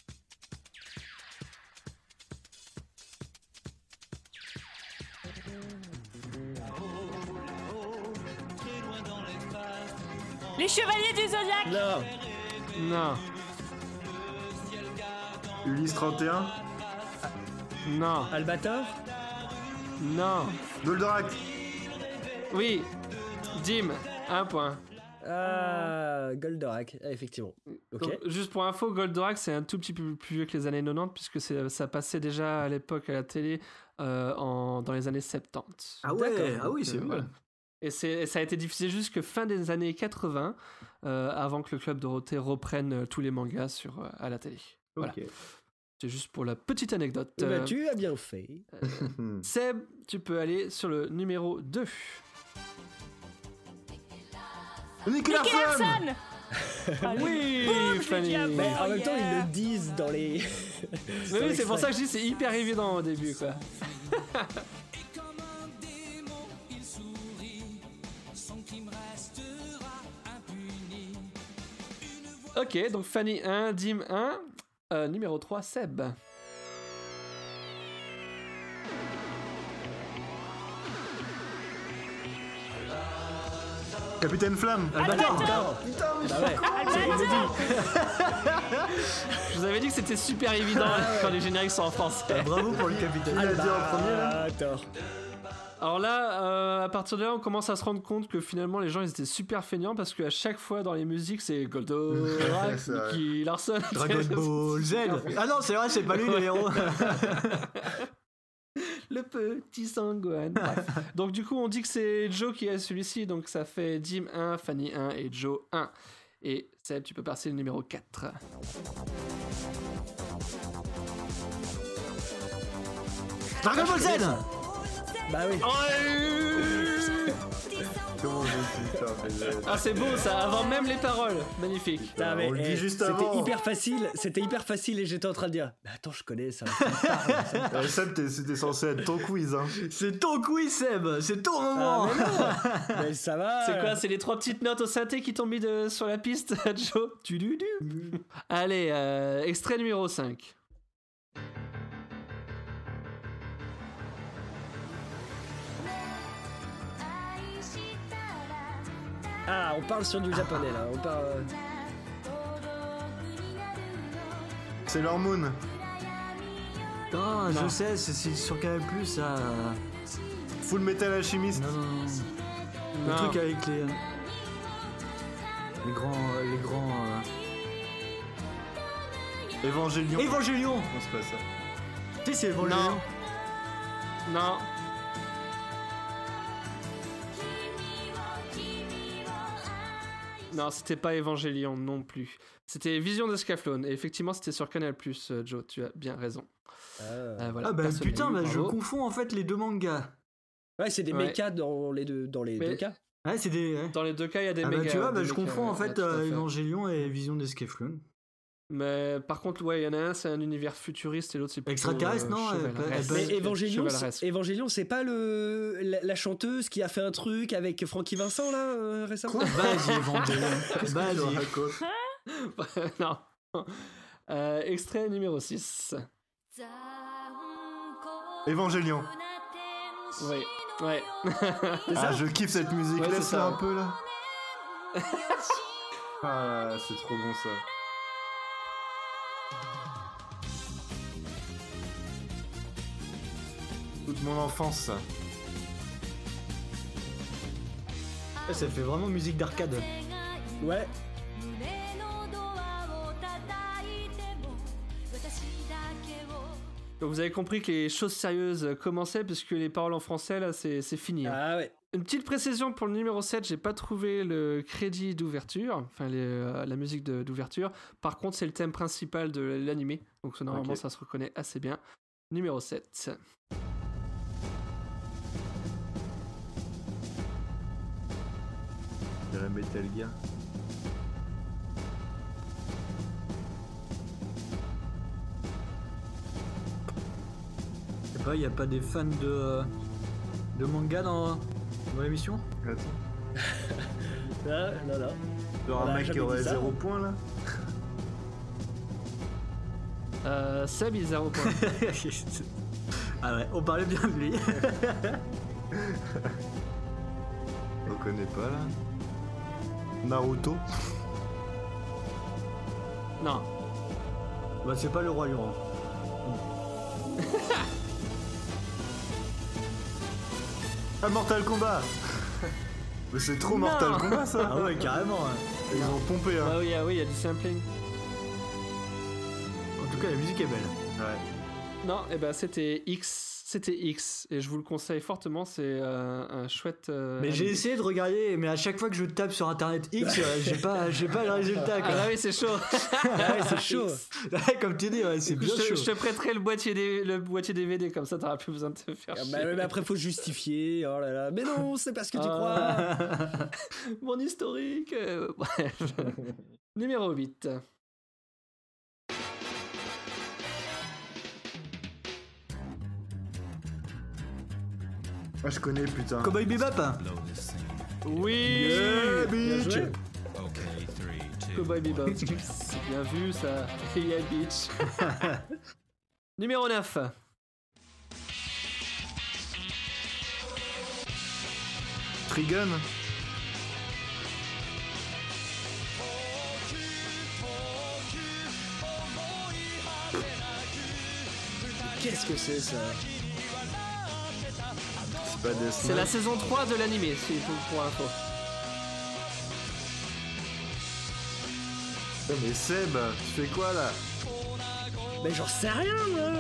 Les Chevaliers du Zodiaque. Non. Non. Ulysse trente et un. Non. Albator. Non. Goldorak. Oui. Dim, un point. Ah, Goldorak, ah, effectivement. Ok. Donc, juste pour info, Goldorak, c'est un tout petit peu plus vieux que les années quatre-vingt-dix, puisque c'est- ça passait déjà à l'époque à la télé euh, en, dans les années soixante-dix. Ah ouais, D'accord. ah oui, Donc, c'est euh, vrai. voilà. Et, c'est- et ça a été diffusé jusque fin des années quatre-vingts, euh, avant que le Club Dorothée reprenne euh, tous les mangas sur, euh, à la télé. Voilà. Ok. C'est juste pour la petite anecdote. Eh ben, Euh, tu as bien fait. Seb, tu peux aller sur le numéro deux. Nicky Nicky Larson. Larson. Oui, Boum, je l'ai Fanny. dit avant. Mais en même temps, yeah. ils le disent dans les. Mais oui, c'est pour ça que je dis c'est hyper évident au début, quoi. Ok, donc Fanny un, Dim un, euh, numéro trois, Seb. Capitaine Flamme. Albator. Putain, mais Bah je suis ouais. con. C'est- il le dit. Je vous avais dit que c'était super évident quand les génériques sont en français. Bravo pour le capitaine. Il a dit en premier là. Albator. Alors là, euh, à partir de là, on commence à se rendre compte que finalement les gens ils étaient super feignants parce qu'à chaque fois dans les musiques c'est Goldorak, C'est vrai. Nicky Larson, Dragon Ball Z. Ah non, c'est vrai, c'est pas lui le héros. le petit Sangwan. Bref. Donc du coup, on dit que c'est Joe qui a celui-ci, donc ça fait Dim un, Fanny un et Joe un. Et Seb, tu peux passer le numéro quatre. Dragon Ball Z. Bah oui. Comment je suis ça, mais- Ah c'est beau ça, avant même les paroles. Magnifique. Putain, mais, on le dit eh, juste c'était avant. hyper facile, c'était hyper facile et j'étais en train de dire mais attends, je connais ça. Euh, Seb, t'es- c'était censé être ton quiz, hein. C'est ton quiz, Seb. C'est ton Ah, moment. mais non. Mais ça va. C'est quoi? C'est les trois petites notes au synthé qui t'ont mis de, sur la piste, Joe? Tu du du. Allez, euh, extrait numéro cinq. Ah, on parle sur du japonais là. On parle. euh, C'est leur Moon. Non, je sais, c'est c'est sur Canal Plus ça. Full Metal Alchemist. Non, non, non. Le Non. truc avec les. Les grands. euh, Les grands. euh, Évangélion. Évangélion. Non, c'est pas ça. Tu sais, c'est Évangélion. Non. Non, c'était pas Évangélion non plus. C'était Vision d'Escaflowne. Et effectivement, c'était sur Canal+, euh, Joe. Tu as bien raison. Euh, voilà, Ah bah personne putain, n'a eu, bah, je bravo. confonds en fait les deux mangas. Ouais, c'est des Ouais. mechas dans les deux, dans les Mais- deux cas. Ouais, c'est des. ouais. Dans les deux cas, il y a des Ah bah, méga. tu vois, des bah, je méga, confonds en ouais, fait tout à euh, fait. Évangélion et Vision d'Escaflowne. Mais par contre, ouais, il y en a un, c'est un univers futuriste et l'autre, c'est plutôt Extraterrestre, non, elle peut- elle peut- Mais Évangélion, chevaleresque. c'est- Évangélion, c'est pas le la, la chanteuse qui a fait un truc avec Francky Vincent là euh, récemment. Vas-y, Évangélion. Vas-y. Non. Euh, extrait numéro six. Évangélion. Oui, ouais. Ah, je kiffe cette musique. Ouais, c'est Laisse-la ça. un peu là. Ah, c'est trop bon ça. Toute mon enfance, ça. Ouais, ça fait vraiment musique d'arcade. Ouais. Donc vous avez compris que les choses sérieuses commençaient puisque les paroles en français là c'est c'est fini. hein. Ah ouais. Une petite précision pour le numéro sept, j'ai pas trouvé le crédit d'ouverture, enfin les, euh, la musique de- d'ouverture. Par contre, c'est le thème principal de l'animé, donc ça, normalement Ok. ça se reconnaît assez bien. Numéro sept. De la Metal Gear. Je sais pas, y a pas des fans de. euh, de manga dans, dans l'émission? Attends. Non, non, non. Genre On un a mec qui jamais aurait dit ça. zéro point là. Euh, Seb, il zéro point. Ah ouais, on parlait bien de lui. On connaît pas là. Naruto. Non. Bah, c'est pas le roi lion. Ah, Mortal Kombat. Mais c'est trop Non. Mortal Kombat ça. Ah ouais, carrément. hein. Ils ont pompé hein. Ah oui, ah oui, il y a du sampling. En tout cas, la musique est belle. Ouais. Non, et ben c'était X. C'était X. Et je vous le conseille fortement, c'est euh, un chouette. euh, Mais j'ai anime. essayé de regarder, mais à chaque fois que je tape sur internet X, euh, j'ai pas, j'ai pas le résultat. Ah Quoi. bah oui, c'est chaud. Ah ouais, c'est chaud. Ouais, comme tu dis, ouais, c'est bien je, te- chaud. je te prêterai le boîtier, des, le boîtier D V D, comme ça t'auras plus besoin de te faire Ah chier. bah, ouais, mais après faut justifier. Oh là là. Mais non, c'est parce que tu Ah. crois. Mon historique. euh, bref. Numéro huit. Ah, je connais putain. Cowboy Bebop. Oui. Yeah, Bien bitch. joué. Cowboy Bebop. C'est bien vu ça. Yeah, bitch. Numéro neuf. Trigun. Qu'est-ce que c'est ça? C'est pas Death C'est Note. la saison trois de l'animé, c'est pour, pour info. Oh, mais Seb, tu fais quoi là? Mais j'en sais rien, moi.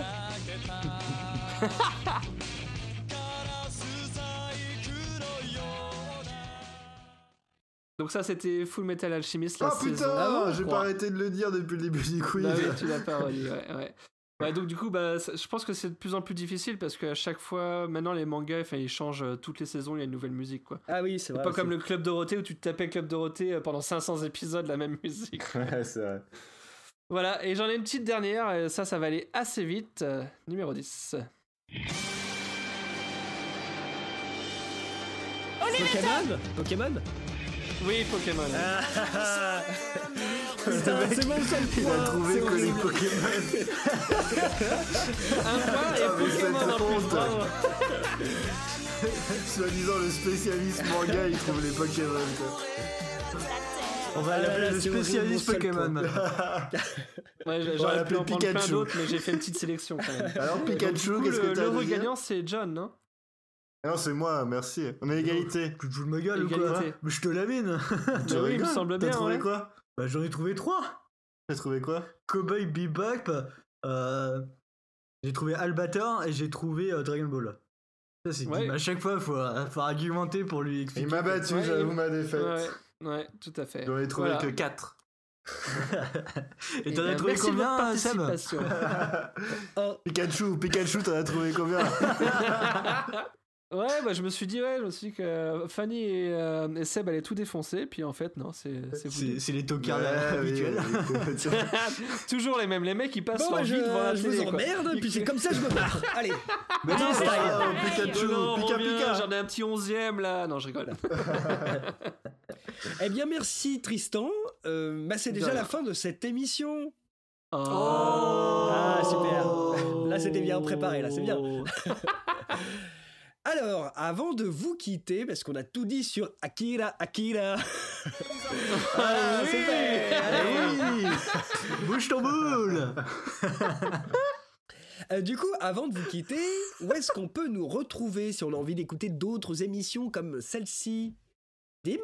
Donc ça c'était Full Metal Alchemist la Oh saison putain, j'ai trois. pas arrêté de le dire depuis le début du quiz. Bah oui, tu l'as pas redit, ouais, ouais. Ouais, donc du coup, bah, ça- je pense que c'est de plus en plus difficile parce qu'à chaque fois, maintenant les mangas, enfin, ils changent euh, toutes les saisons, il y a une nouvelle musique, quoi. Ah oui, c'est C'est vrai. pas c'est- comme le Club Dorothée où tu te tapais Club Dorothée euh, pendant cinq cents épisodes la même musique. Ouais, c'est vrai. Voilà, et j'en ai une petite dernière, et ça, ça va aller assez vite. Euh, numéro dix. Pokémon Pokémon Oui, Pokémon. Putain, c'est mon seul Il point. a trouvé c'est que les horrible. Pokémon. Un point et Ah, mais Pokémon cette en plus, honte. bravo. Soi-disant le spécialiste manga, il trouve les Pokémon. quoi. On va Ah là l'appeler là, le c'est horrible, spécialiste mon seul Pokémon point. maintenant. Ouais, On va j'aurais pu l'appeler en prendre plein Pikachu. d'autres, mais j'ai fait une petite sélection quand même. Alors Donc, Pikachu, du coup, qu'est-ce que le, t'as à l'heureux nous dire? gagnant, c'est John, non? Ah non, c'est moi, merci. On est à égalité. Tu te fous de ma gueule ou quoi? Égalité. Mais je te lamine. Tu Bah oui, il me rigoles? semble T'as bien, trouvé ouais. quoi? Bah j'en ai trouvé trois. T'as trouvé quoi? Cowboy Bebop, euh, j'ai trouvé Albator et j'ai trouvé euh, Dragon Ball. Ça c'est Ouais. dit, mais à chaque fois faut, faut argumenter pour lui expliquer. Il m'a battu, Ouais, j'avoue il- ma défaite. Ouais, ouais, tout à fait. J'en ai trouvé Voilà. que quatre. Et t'en Eh as ben, trouvé merci de votre combien, Seb? participation. Pikachu, Pikachu, t'en as trouvé combien? Ouais, bah je me suis dit, ouais, je me suis dit que Fanny et, euh, et Seb allaient tout défoncer, puis en fait, non, c'est c'est vous C'est deux. c'est les tocards Ouais, habituels. oui, Toujours les mêmes, les mecs, ils passent Bon, leur bah, vie devant la je, je télé, vous quoi. emmerde, puis c'est comme ça que je me barre. Allez. Mais non, Allez, c'est style. pas Pikachu, Non, Pika reviens, Pika. j'en ai un petit onzième là. Non, je rigole. Eh bien, merci Tristan. Euh, bah, c'est De déjà rien. la fin de cette émission. Oh. Ah, super. Là, c'était bien préparé, là, c'est bien. Alors, avant de vous quitter, parce qu'on a tout dit sur Akira, Akira. Ah, oui. c'est fait. Allez. Oui. Bouge ton boule. Euh, du coup, avant de vous quitter, où est-ce qu'on peut nous retrouver si on a envie d'écouter d'autres émissions comme celle-ci? Dim?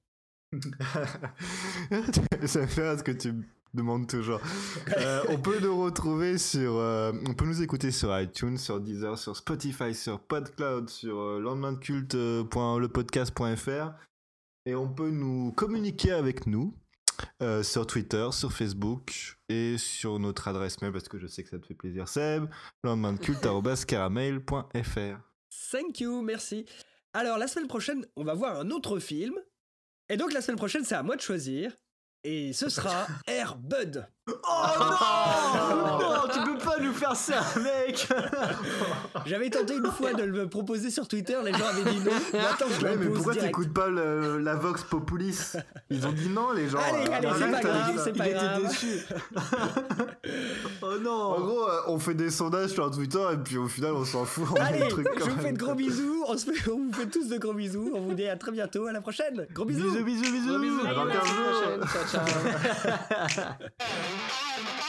Ça me fait rire ce que tu me demandes toujours. Euh, on peut nous retrouver sur... euh, on peut nous écouter sur iTunes, sur Deezer, sur Spotify, sur PodCloud, sur euh, lendemaindeculte point le podcast point f r. Et on peut nous communiquer avec nous euh, sur Twitter, sur Facebook et sur notre adresse mail, parce que je sais que ça te fait plaisir, Seb, lendemaindeculte arobase caramel point f r. Thank you, merci. Alors, la semaine prochaine, on va voir un autre film. Et donc, la semaine prochaine, c'est à moi de choisir. Et ce sera Air Bud. Oh non, non, tu peux pas nous faire ça, mec. J'avais tenté une fois de le proposer sur Twitter, les gens avaient dit non. Maintenant, je Ouais, mais l'impose pourquoi direct. t'écoutes pas le- la Vox Populis? Ils ont dit non, les gens. Allez, allez, c'est Arrête pas grave, avec ça. c'est pas Il était grave. déçu. Oh non. En gros, euh, on fait des sondages sur Twitter et puis au final, on s'en fout. On met Allez, le truc je quand vous même. fais de gros bisous. On, se fait, on vous fait tous de gros bisous. On vous dit à très bientôt. À la prochaine. Gros bisous. Bisous, bisous, bisous. Gros bisous, À dans à la quinze jours. prochaine. Ciao, ciao.